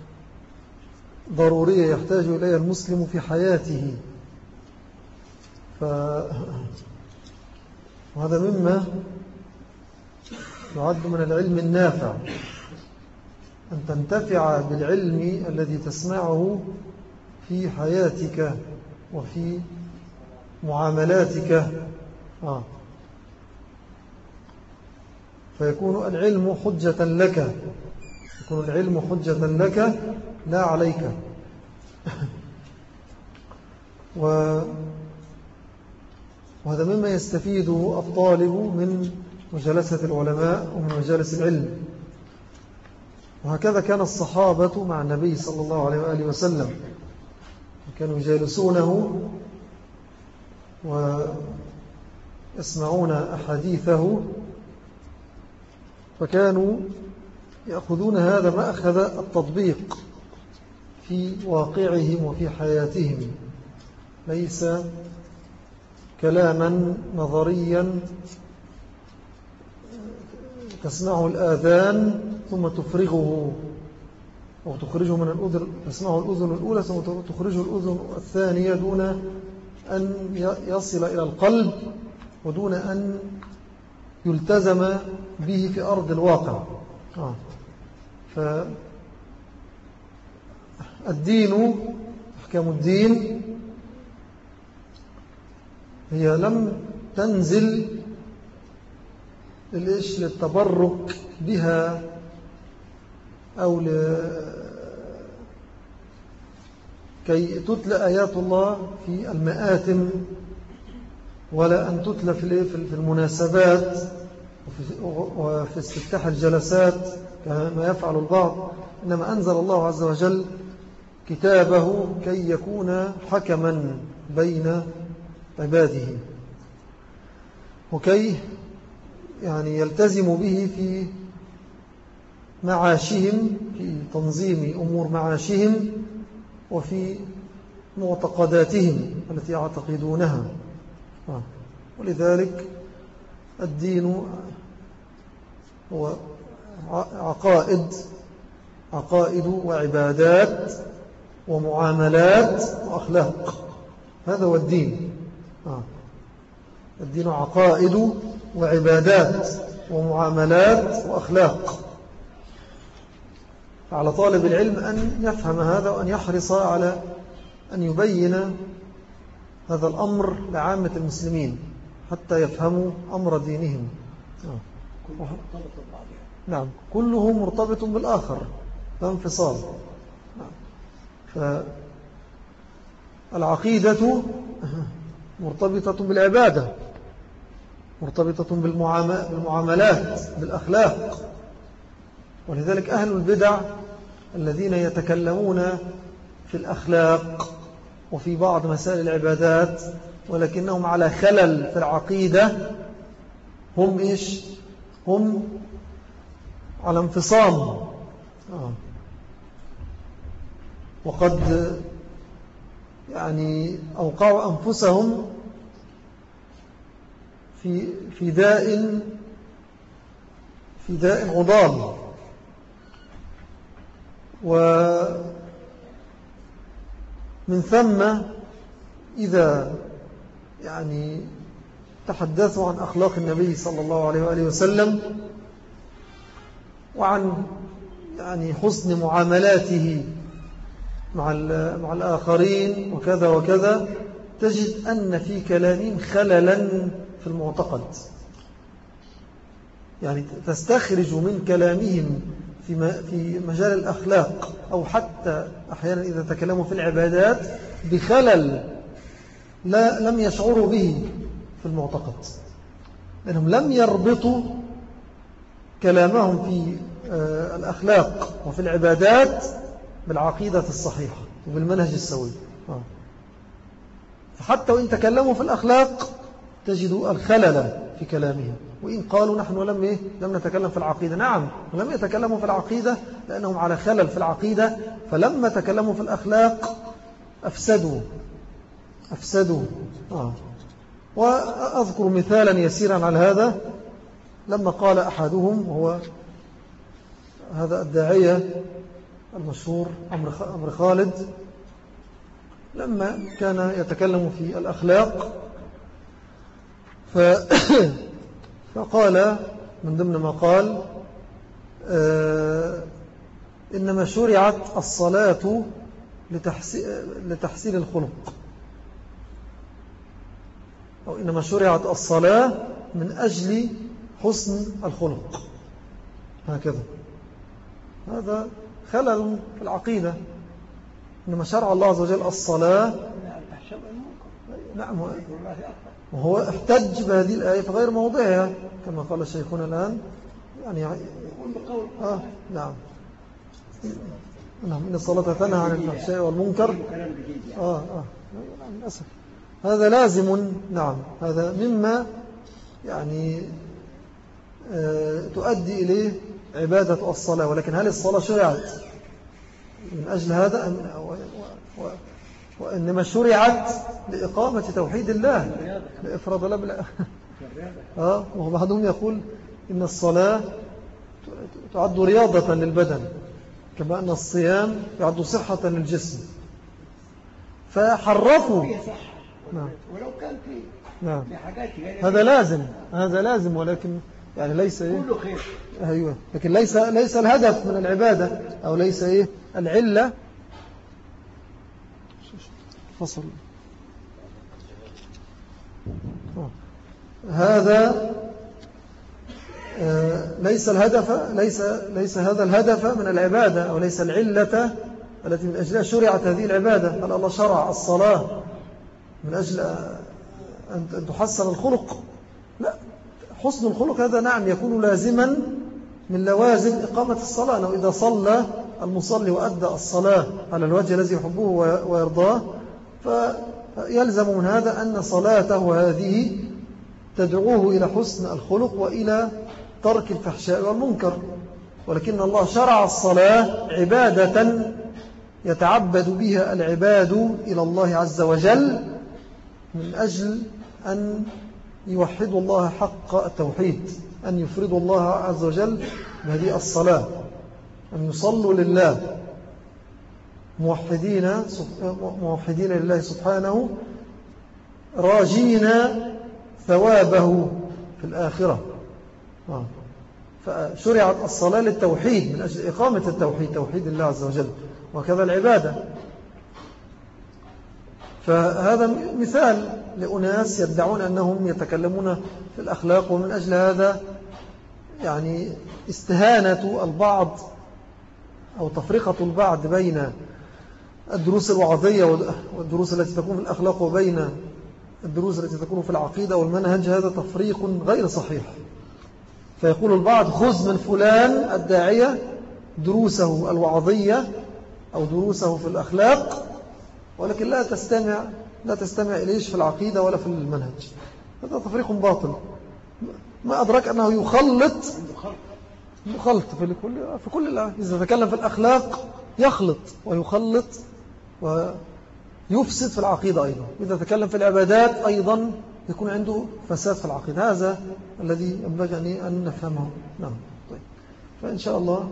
ضرورية يحتاج إليها المسلم في حياته. وهذا مما يعد من العلم النافع، أن تنتفع بالعلم الذي تسمعه في حياتك وفي معاملاتك. فيكون العلم حجة لك، يكون العلم حجة لك لا عليك. وهذا مما يستفيده الطالب من مجالسة العلماء ومن مجالس العلم. وهكذا كان الصحابة مع النبي صلى الله عليه وآله وسلم، كانوا يجالسونه ويسمعون أحاديثه، فكانوا يأخذون هذا مأخذ التطبيق في واقعهم وفي حياتهم، ليس كلاما نظريا تسمعه الآذان ثم تفرغه أو تخرجه من الأذن، تسمعه الأذن الأولى ثم تخرجه الأذن الثانية دون أن يصل إلى القلب ودون أن يلتزم به في أرض الواقع. فالدين، أحكام الدين هي لم تنزل للتبرك بها أو كي تتلى آيات الله في المآتم، ولا أن تتلى في المناسبات وفي استفتاح الجلسات كما يفعل البعض. إنما أنزل الله عز وجل كتابه كي يكون حكما بين عباده، وكي يعني يلتزم به في معاشهم، في تنظيم أمور معاشهم وفي معتقداتهم التي يعتقدونها. ولذلك الدين هو عقائد وعبادات ومعاملات وأخلاق. هذا هو الدين. الدين عقائد وعبادات ومعاملات وأخلاق. فعلى طالب العلم أن يفهم هذا وأن يحرص على أن يبين هذا الأمر لعامة المسلمين حتى يفهموا أمر دينهم. نعم، كله مرتبط بالآخر، لا انفصال. فالعقيدة مرتبطة بالعبادة، مرتبطة بالمعاملات، بالأخلاق. ولذلك أهل البدع الذين يتكلمون في الأخلاق وفي بعض مسائل العبادات ولكنهم على خلل في العقيدة، هم إيش؟ هم على انفصام. وقد يعني أوقعوا أنفسهم في داء عضال. ومن ثم إذا يعني تحدثوا عن أخلاق النبي صلى الله عليه وآله وسلم وعن يعني حسن معاملاته مع الآخرين وكذا وكذا، تجد أن في كلامهم خللا في المعتقد. يعني تستخرج من كلامهم في مجال الأخلاق أو حتى أحيانا إذا تكلموا في العبادات بخلل لم يشعروا به في المعتقد، لأنهم لم يربطوا كلامهم في الأخلاق وفي العبادات بالعقيدة الصحيحة وبالمنهج السوي. فحتى وإن تكلموا في الأخلاق تجدوا الخلل في كلامهم، وإن قالوا نحن لم نتكلم في العقيدة. نعم، لم يتكلموا في العقيدة لأنهم على خلل في العقيدة، فلما تكلموا في الأخلاق أفسدوا. وأذكر مثالا يسيرا على هذا، لما قال أحدهم وهو هذا الداعية المشهور عمرو خالد، لما كان يتكلم في الأخلاق فقال من ضمن ما قال إنما شرعت الصلاة لتحسين الخلق، أو إنما شرعت الصلاة من أجل حسن الخلق. هكذا، هذا خلل في العقيدة. إنما شرع الله عز وجل الصلاة. نعم، وهو احتج بهذه الآية في غير موضعها كما قال شيخنا الآن. يعني نعم، إن الصلاة تنهى عن الفحشاء والمنكر. للأسف هذا لازم. نعم، هذا مما يعني تؤدي إليه عبادة الصلاة. ولكن هل الصلاة شرعت من أجل هذا وإنما شرعت لإقامة توحيد الله لإفراد الله وبعضهم يقول إن الصلاة تعد رياضة للبدن كما أن الصيام يعد صحة للجسم فحرفوا. نعم. ولو كان في نعم. حاجات هذا لازم ولكن يعني ليس كله خير. أيوة لكن ليس الهدف من العبادة أو ليس العلة. فصل هذا ليس هذا الهدف من العبادة أو ليس العلة التي من أجلها شرعت هذه العبادة. بل الله شرع الصلاة من أجل أن تحسن الخلق. لا، حسن الخلق هذا نعم يكون لازما من لوازم إقامة الصلاة، أنه إذا صلى المصلي وأدى الصلاة على الوجه الذي يحبه ويرضاه فيلزم من هذا أن صلاته هذه تدعوه إلى حسن الخلق وإلى ترك الفحشاء والمنكر. ولكن الله شرع الصلاة عبادة يتعبد بها العباد إلى الله عز وجل من أجل أن يوحدوا الله حق التوحيد، أن يفردوا الله عز وجل بهذه الصلاة، أن يصلوا لله موحدين لله سبحانه راجين ثوابه في الآخرة. فشرعت الصلاة للتوحيد من أجل إقامة التوحيد، توحيد الله عز وجل، وكذا العبادة. فهذا مثال لأناس يدعون أنهم يتكلمون في الأخلاق، ومن أجل هذا يعني استهانة البعض أو تفرقة البعض بين الدروس الوعظية والدروس التي تكون في الأخلاق وبين الدروس التي تكون في العقيدة والمنهج، هذا تفريق غير صحيح. فيقول البعض خذ من فلان الداعية دروسه الوعظية أو دروسه في الأخلاق، ولكن لا تستمع إليش في العقيدة ولا في المنهج. هذا تفريق باطل. ما أدرك أنه يخلط في كل إذا تكلم في الأخلاق يخلط ويخلط ويفسد في العقيدة أيضا. إذا تكلم في العبادات أيضا يكون عنده فساد في العقيدة. هذا الذي ينبغي أن نفهمه. نعم. طيب. فإن شاء الله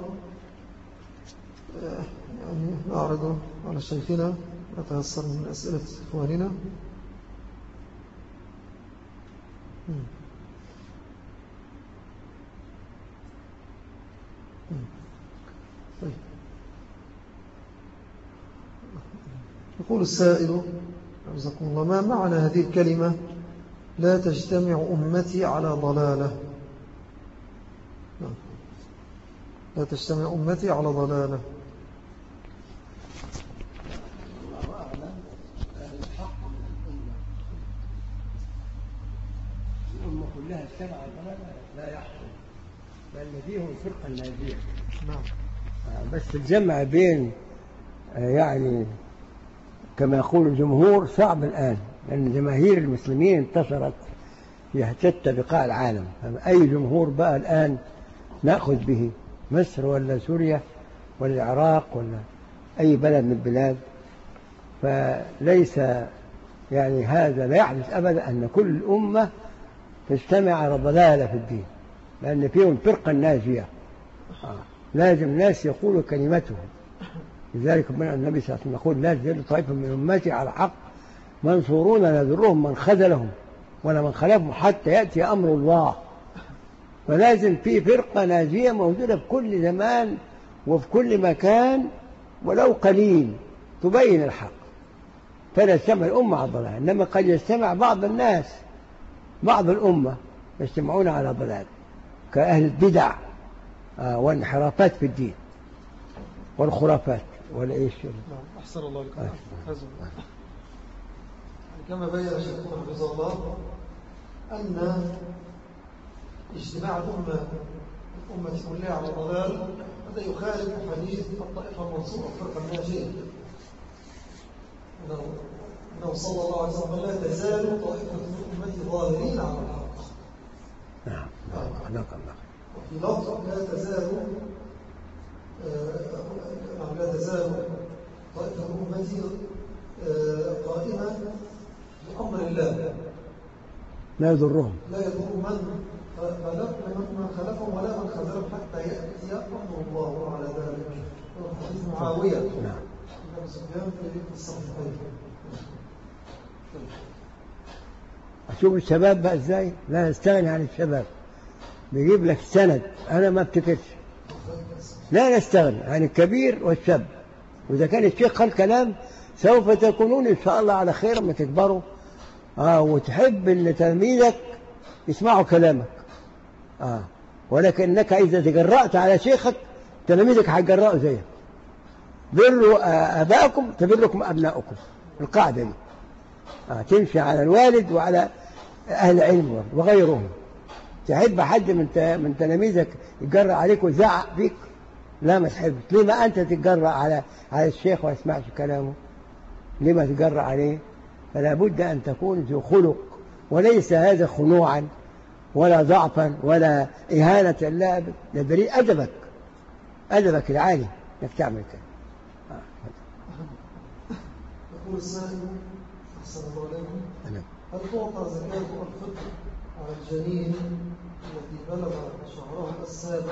يعني نعرض على شيخنا نتيسر من أسئلة إخواننا. طيب. يقول السائل عزكم الله: ما معنى هذه الكلمة لا تجتمع أمتي على ضلالة؟ لا تجتمع أمتي على ضلالة. الأمة كلها اجتمع ضلالة لا يحصل، بل فيهم فرقة ناجية. نعم. بس الجمع بين يعني كما يقول الجمهور صعب الآن، لأن جماهير المسلمين انتشرت في شتى بقاع العالم. أي جمهور بقى الآن نأخذ به؟ مصر ولا سوريا ولا العراق ولا أي بلد من البلاد؟ فليس يعني هذا لا يحدث أبدا أن كل أمة تجتمع على ضلالة في الدين، لأن فيهم فرقة ناجية. لازم الناس يقولوا كلمتهم. لذلك من النبي صلى الله عليه وسلم يقول: لا تزال طائفة من أمتي على حق منصورون لا يضرهم من خذلهم ولا من خالفهم حتى يأتي أمر الله. فلازم في فرقة ناجية موجودة في كل زمان وفي كل مكان ولو قليل تبين الحق، فلا يجتمع الأمة على ضلال. إنما قد يجتمع بعض الناس، بعض الأمة يجتمعون على ضلال كأهل البدع والانحرافات في الدين والخرافات والإيش. أحسن الله لكم. كما بين شيخنا حفظه الله أن اجتماع الأمة كلها على الضلال هذا يخالف حديث الطائفة المنصورة الفرقة الناجية، أنه صلى الله عليه وسلم: لا تزال طائفة من أمتي ظاهرين على الحق. نعم. وفي لفظ: لا تزال لا تزال طائفة أمتي قائمة بأمر الله لا يضرهم من خلفهم ولا من خذلهم حتى يأتي أمر الله على ذلك. حديث معاوية نعم. ابن سفيان في الصحيحين. أشوف الشباب بقى إزاي لا نستغني عن الشباب، بيجيب لك سند. أنا ما ابتكرش، لا نستغني عن الكبير والشاب. وإذا كان الشيخ قال كلام سوف تكونون إن شاء الله على خير لما تكبروا وتحب أن تلاميذك يسمعوا كلامك. ولكنك إذا تجرأت على شيخك تلاميذك هيجرأوا زيك. بروا آباءكم تبركم أبناؤكم. القاعدة دي تمشي على الوالد وعلى أهل العلم وغيرهم. تحب حد من تلاميذك يتجرأ عليك ويزعق فيك؟ لا، ما تحبش. ليه ما أنت تتجرأ على الشيخ وما يسمعش كلامه؟ ليه ما تتجرأ عليه؟ فلا بد أن تكون ذو خلق، وليس هذا خنوعا ولا ضعفا ولا إهانة. لا، ده دليل أدبك العالي انك تعمل كده. يقول السائل أحسن الله عليكم، هل تعطى زكاة الفطر على الجنين التي بلغ شهرها السابع؟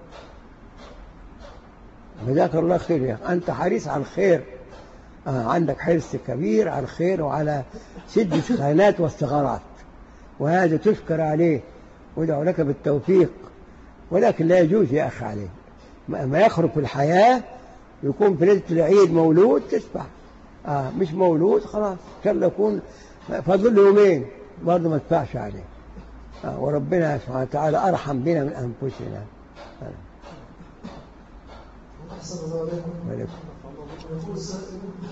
جزاك الله خير يا أخي، أنت حريص على الخير. عندك حرص كبير على الخير وعلى سد الخانات والثغرات، وهذا تشكر عليه وادعو لك بالتوفيق. ولكن لا يجوز يا أخي عليه ما يخرج في الحياة يكون في ليلة العيد مولود تسبح. مش مولود خلاص إن شاء الله يكون فاضل له يومين برضه ما تدفعش عليه. وربنا سبحانه وتعالى أرحم بنا من أنفسنا. أحسن الله عليكم. يقول السائل،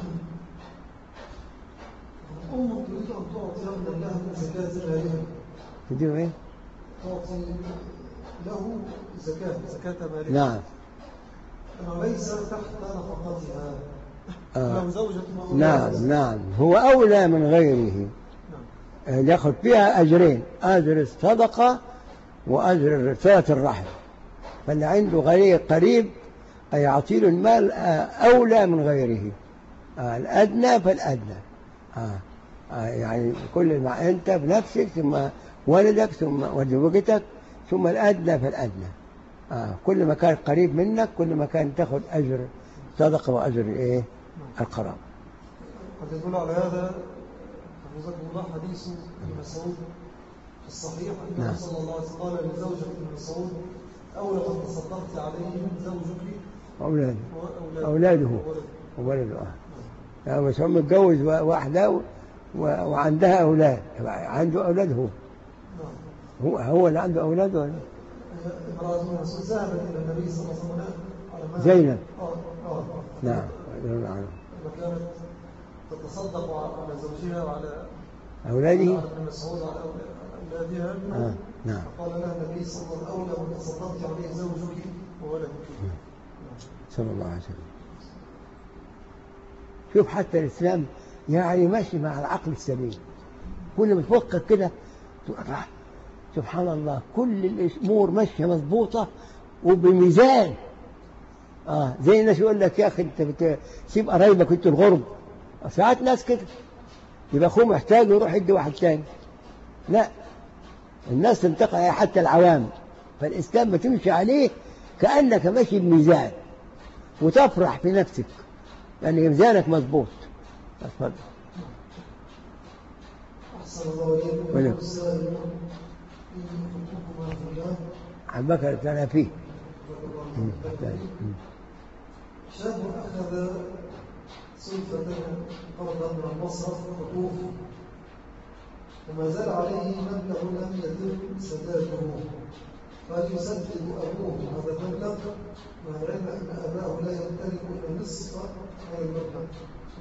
أم تريد أن تعطي لها من زكاة مالها. تدير إيه؟ تعطي له زكاة مالها. نعم. أنه ليس تحت نفقتها. لو زوجة نعم هو أولى من غيره. يأخذ فيها أجرين، أجر الصدقة وأجر صلة الرحم. فاللي عنده قريب يعطي له المال أولى من غيره. الأدنى فالأدنى. يعني كل ما أنت بنفسك ثم ولدك ثم وزوجتك ثم الأدنى فالأدنى. كل ما كان قريب منك كل ما كان تأخذ أجر صدقة وأجر القرابة. قد يدل على هذا حفظكم الله حديث ابن مسعود في الصحيح أنه صلى الله عليه وسلم قال لزوجة ابن مسعود: أولى من تصدقت عليهم زوجك أولاده وولده. يعني مسعود متجوز واحدة وعندها أولاد، عنده أولاده هو اللي عنده أولاد ولا؟ امرأة ابن مسعود ذهبت إلى النبي صلى الله عليه وسلم زينب. نعم. وكانت تتصدق على زوجها وعلى أولاده. ابن مسعود على أولادها. نعم. فقال لها النبي صلى الله عليه وسلم: أولى من تصدقت عليه زوجك وولدك. صلى الله عليه وسلم. شوف حتى الإسلام يعني ماشي مع العقل السليم. كل ما تفكر كده سبحان الله كل الأمور ماشية مضبوطة وبميزان. زي الناس يقول لك يا أخي أنت بتسيب قرايبك أنت الغرب. ساعات ناس كده يبقى أخوه محتاج ويروح يدي واحد تاني. لا، الناس تنتقى حتى العوام. فالإسلام بتمشي عليه كأنك ماشي بميزان وتفرح في نفسك لأن ميزانك مضبوط. أتفضل. أحسن الله عليكم. عن بكر أنا فيه. شاب أخذ سلفة قرضا من المصرف خطوف وما زال عليه مبلغ لم يتم سداده، فهل يسدد أبوه هذا المبلغ مع العلم أن أباه لا يمتلك إلا نصف هذا المبلغ؟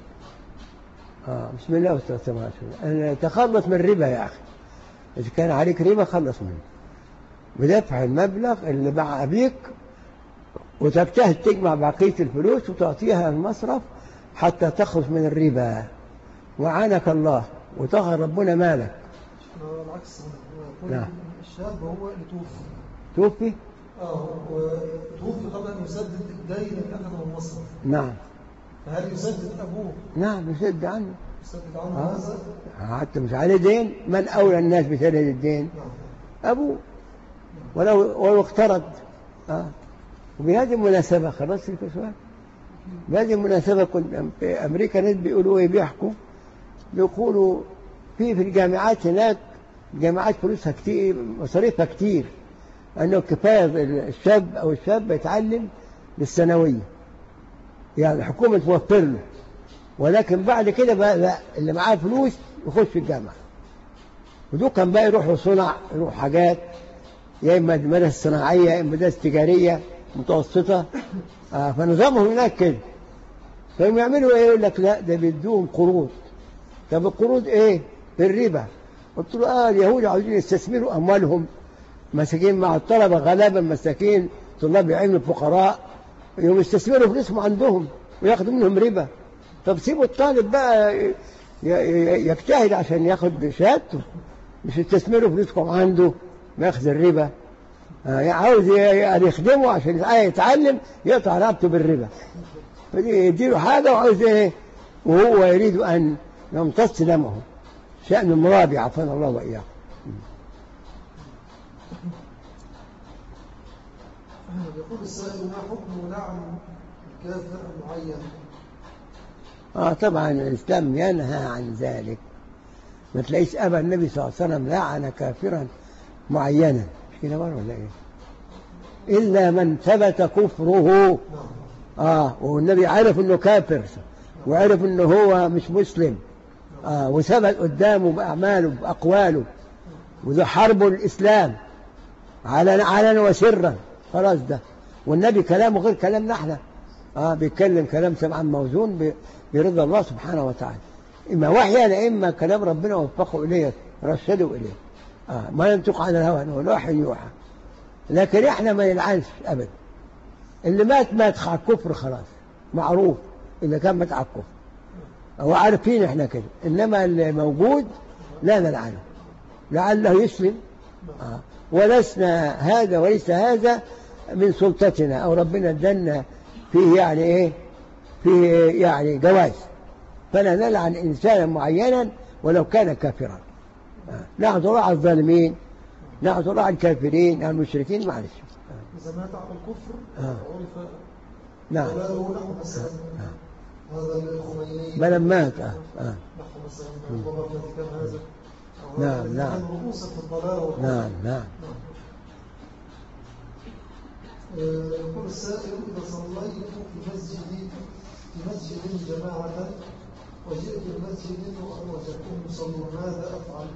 بسم الله والصلاة والسلام. تخلص من الربا يا أخي. إذا كان عليك ربا خلص منه بدفع المبلغ اللي مع أبيك، وتجتهد تجمع بقية الفلوس وتعطيها المصرف حتى تخلص من الربا وعانك الله وتغفر ربنا مالك. العكس. نعم. الشاب هو اللي توفي. وتوفي قبل أن يسدد الدين اللي أخذه من مصر. نعم. فهل يسدد أبوه؟ نعم يسد عنه. يسدد عنه هذا؟ حتى مش عليه دين، من أولى الناس بسدد الدين؟ أبوه. ولو اقترض. وبهذه المناسبة خلصت الكسوان. بهذه المناسبة كنت في أمريكا ناس بيقولوا إيه، بيقولوا في الجامعات هناك، جامعات فلوسها كتير، مصاريفها كتير، أنه كفاية الشاب أو الشاب يتعلم للثانوية، يعني الحكومة توفر له، ولكن بعد كده بقى اللي معاه فلوس يخش في الجامعة، ودول كان بقى يروحوا صنع، يروح حاجات، يا إما مدارس صناعية يا إما مدارس تجارية متوسطة. فنظامهم هناك كده. فهم يعملوا إيه؟ يقول لك لا ده بيدوهم قروض. طب القروض إيه؟ بالربا. قلت له اليهود عاوزين يستثمروا أموالهم، مساكين مع الطلبة غلابا، مساكين طلاب علم الفقراء، يوم يستثمروا فلوسهم عندهم وياخدوا منهم ربا. طب سيبوا الطالب بقى يجتهد عشان ياخد شهادته، مش يستثمروا فلوسكم عنده ما ياخذ الربا. عاوز يخدمه عشان يتعلم، يقطع رقبته بالربا. يديله حاجة وعاوز ايه، وهو يريد أن يمتص دمه. شأن المرابي عفان الله وإياه. يقول السائل ما حكم لعن الكافر المعين؟ طبعا الإسلام ينهى عن ذلك. ما تلاقيش أبا النبي صلى الله عليه وسلم لعن كافرا معينا، مش كده ولا إيه؟ إلا من ثبت كفره. والنبي عرف إنه كافر وعرف إنه هو مش مسلم، وثبت قدامه بأعماله بأقواله، وذا حرب الإسلام علنا وسرا، خلاص ده. والنبي كلامه غير كلامنا احنا، بيتكلم كلام سمعا موزون برضا الله سبحانه وتعالى، إما وحيا إما كلام ربنا وفقه إليه رشده إليه. ما ينطق عن الهوى، هو وحي يوحى. لكن احنا ما نلعنش أبدا. اللي مات على الكفر خلاص، معروف إذا كان مات على الكفر، هو عارفين احنا كده. إنما اللي موجود لا نلعنه، لعله يسلم. ولسنا هذا وليس هذا من سلطتنا، أو ربنا ادلنا فيه يعني إيه، فيه يعني جواز، فلا نلعن إنسانا معينا ولو كان كافرا. نعذر على الظالمين، نعذر على الكافرين، على المشركين، معلش. إذا مات على الكفر عرف نعم. هذا الخميني بل مات. نعم نعم نعم نعم. يقول السائل إذا صليت في مسجد جماعة وجئت المسجد ووجدتهم يصلون ماذا أفعل؟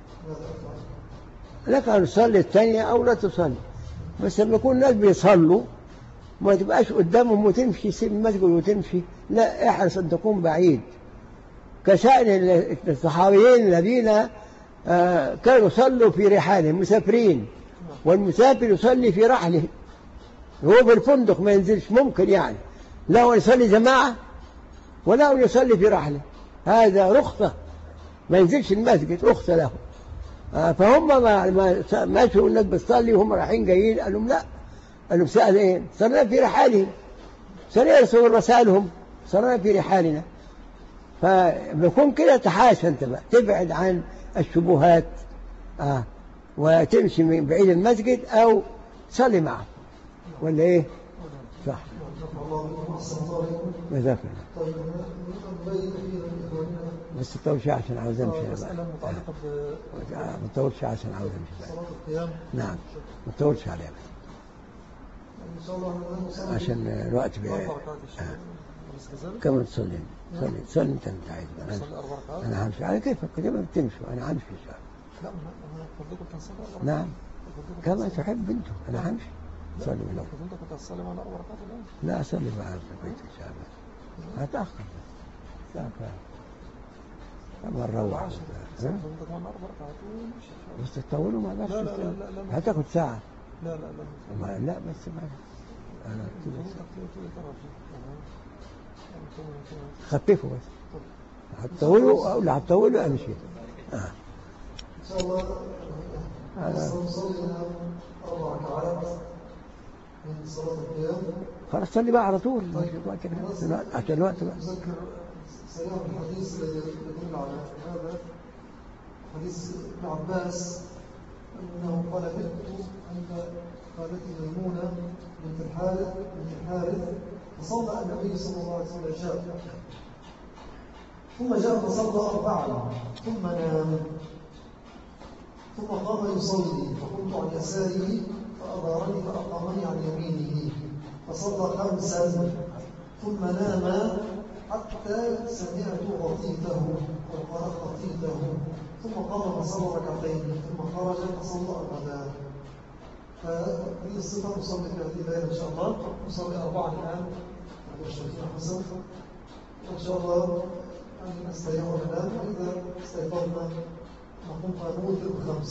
لك أن تصلي الثانية أو لا تصلي، بس لما يكون الناس بيصلوا ما تبقاش قدامهم وتمشي، سيب المسجد وتمشي، لا، احرص أن تكون بعيد. كشأن الصحابيين الذين كانوا يصلوا في رحالهم، مسافرين، والمسافر يصلي في رحله، هو في الفندق ما ينزلش، ممكن يعني لا هو يصلي جماعة ولا هو يصلي في رحله، هذا رخصة، ما ينزلش المسجد، رخصة له. فهم ما شو الناس بتصلي وهم رايحين جايين، قال لهم لا، قال لهم سأل ايه، صلينا في رحالهم، صلينا رسول رسالهم، صلينا في رحالنا. فبكون كده تحاشى انت بقى، تبعد عن الشبهات، وتمشي من بعيد المسجد او تصلي معه، ولا ايه؟ صح. جزاك الله. بس تطولش عشان عاوز امشي بقى. ما تطولش عشان عاوز امشي بقى. نعم ما تطولش عليها عشان الوقت بقى. كم تصلي؟ صلي انت عايز. انا همشي على كيفك كده، ما بتمشي، انا همشي ان شاء الله. نعم كما تحب انت، انا همشي. صلي بالله. انت كنت تصلي معنا 4 ركعات الان؟ لا اصلي معك في البيت ان شاء الله. هتاخر مرة واحدة. بس تطولوا ما بس. لا هتاخد ساعة. لا بس ما أنا خففوا بس. هتطولوا أو لا هتطولوا أمشي. إن شاء الله نصلي 4 ركعات من صلاة القيام. خلاص صلي بقى على طول. طيب. عشان الوقت بقى. أذكر سريعا الحديث الذي يدل على هذا، حديث ابن عباس أنه قال بت عند خالتي ميمونة بنت الحارث فصلى النبي صلى الله عليه وسلم العشاء، ثم جاء فصلى 4 ثم نام، ثم قام يصلي فقمت عن يساره فأدارني فأقامني عن يمينه فصلى 5 ثم نام حتى سمعت غطيته وقرأت غطيته، ثم قام فصلى 2 ثم خرج فصلى الغداء. فهذه الصفة نصلي في هذه الليلة إن شاء الله، نصلي 4 الآن على الشيخين حسن، وإن شاء الله أن نستريح وننام، وإذا استيقظنا نقوم فنوتر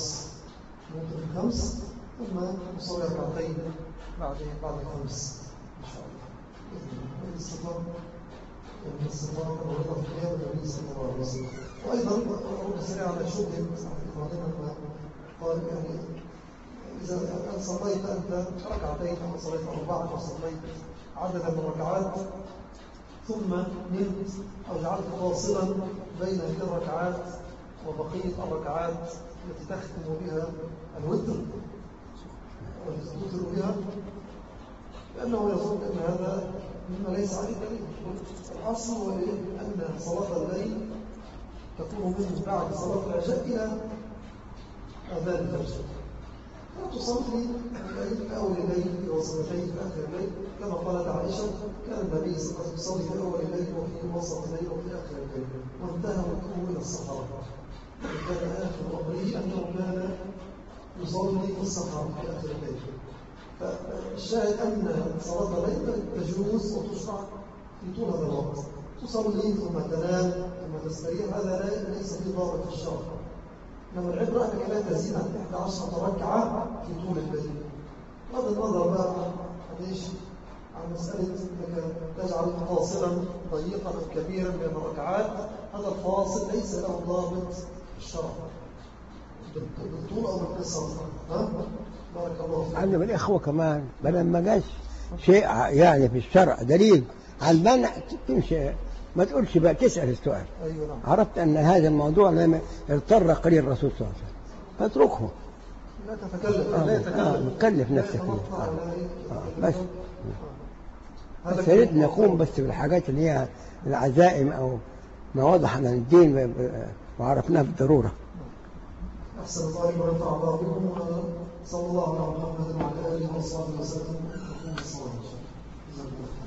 ب5 ثم نصلي 2 بعد 5 إن شاء الله. هذه الصفة من الصفات الواردة في قيام النبي صلى الله عليه وسلم. وأيضا أرد سريعا على شبه إخواننا قال يعني إذا صليت أنت 2 أو صليت 4 أو صليت عددا من الركعات ثم نمت أو جعلت فاصلا بين هذه الركعات وبقية الركعات التي تختم بها الوتر والتي توتر بها، لأنه يظن أن هذا مما ليس عليه دليل. الأصل هو أن صلاة الليل تكون من بعد صلاة العشاء إلى آذان الفجر، لا تصلي في أول الليل وصلتين في آخر الليل، كما قالت عائشة كان النبي صلى الله عليه وسلم يصلي في أول الليل وفي وسط الليل وفي آخر الليل، وانتهى وقوه إلى الصحراء. كان آخر أمره أنه كان يصلي في الصحراء في آخر الليل. فالشاهد أن صلاة الليل تجوز وتشرع في طول هذا الوقت، تصلي ثم تنام ثم تستريح، هذا ليس في ضابط الشرع. إنما العبرة أنك لا تزيد عن 11 ركعة في طول الليل. هذا النظر بقى عن مسألة أنك تجعل فاصلا ضيقا أو كبيرا بين الركعات، هذا الفاصل ليس له ضابط الشرع بالطول أو بالقصر. بارك الله فيك. عندنا الإخوة كمان بدل ما جاش شيء يعني في الشرع دليل على المنع تمشي ما تقولش بقى تسأل السؤال. أيوة نعم. عرفت أن هذا الموضوع لما اضطر قليل الرسول صلى الله عليه وسلم فاتركه. لا تتكلم. لا تتكلم. تكلف نفسك بس. بس يريد نقوم بس بالحاجات اللي هي العزائم أو ما وضح عن الدين وعرفناه بالضرورة. أحسن الله ونفع الله بكم، صلى الله على محمد وعلى آله وصحبه وسلم.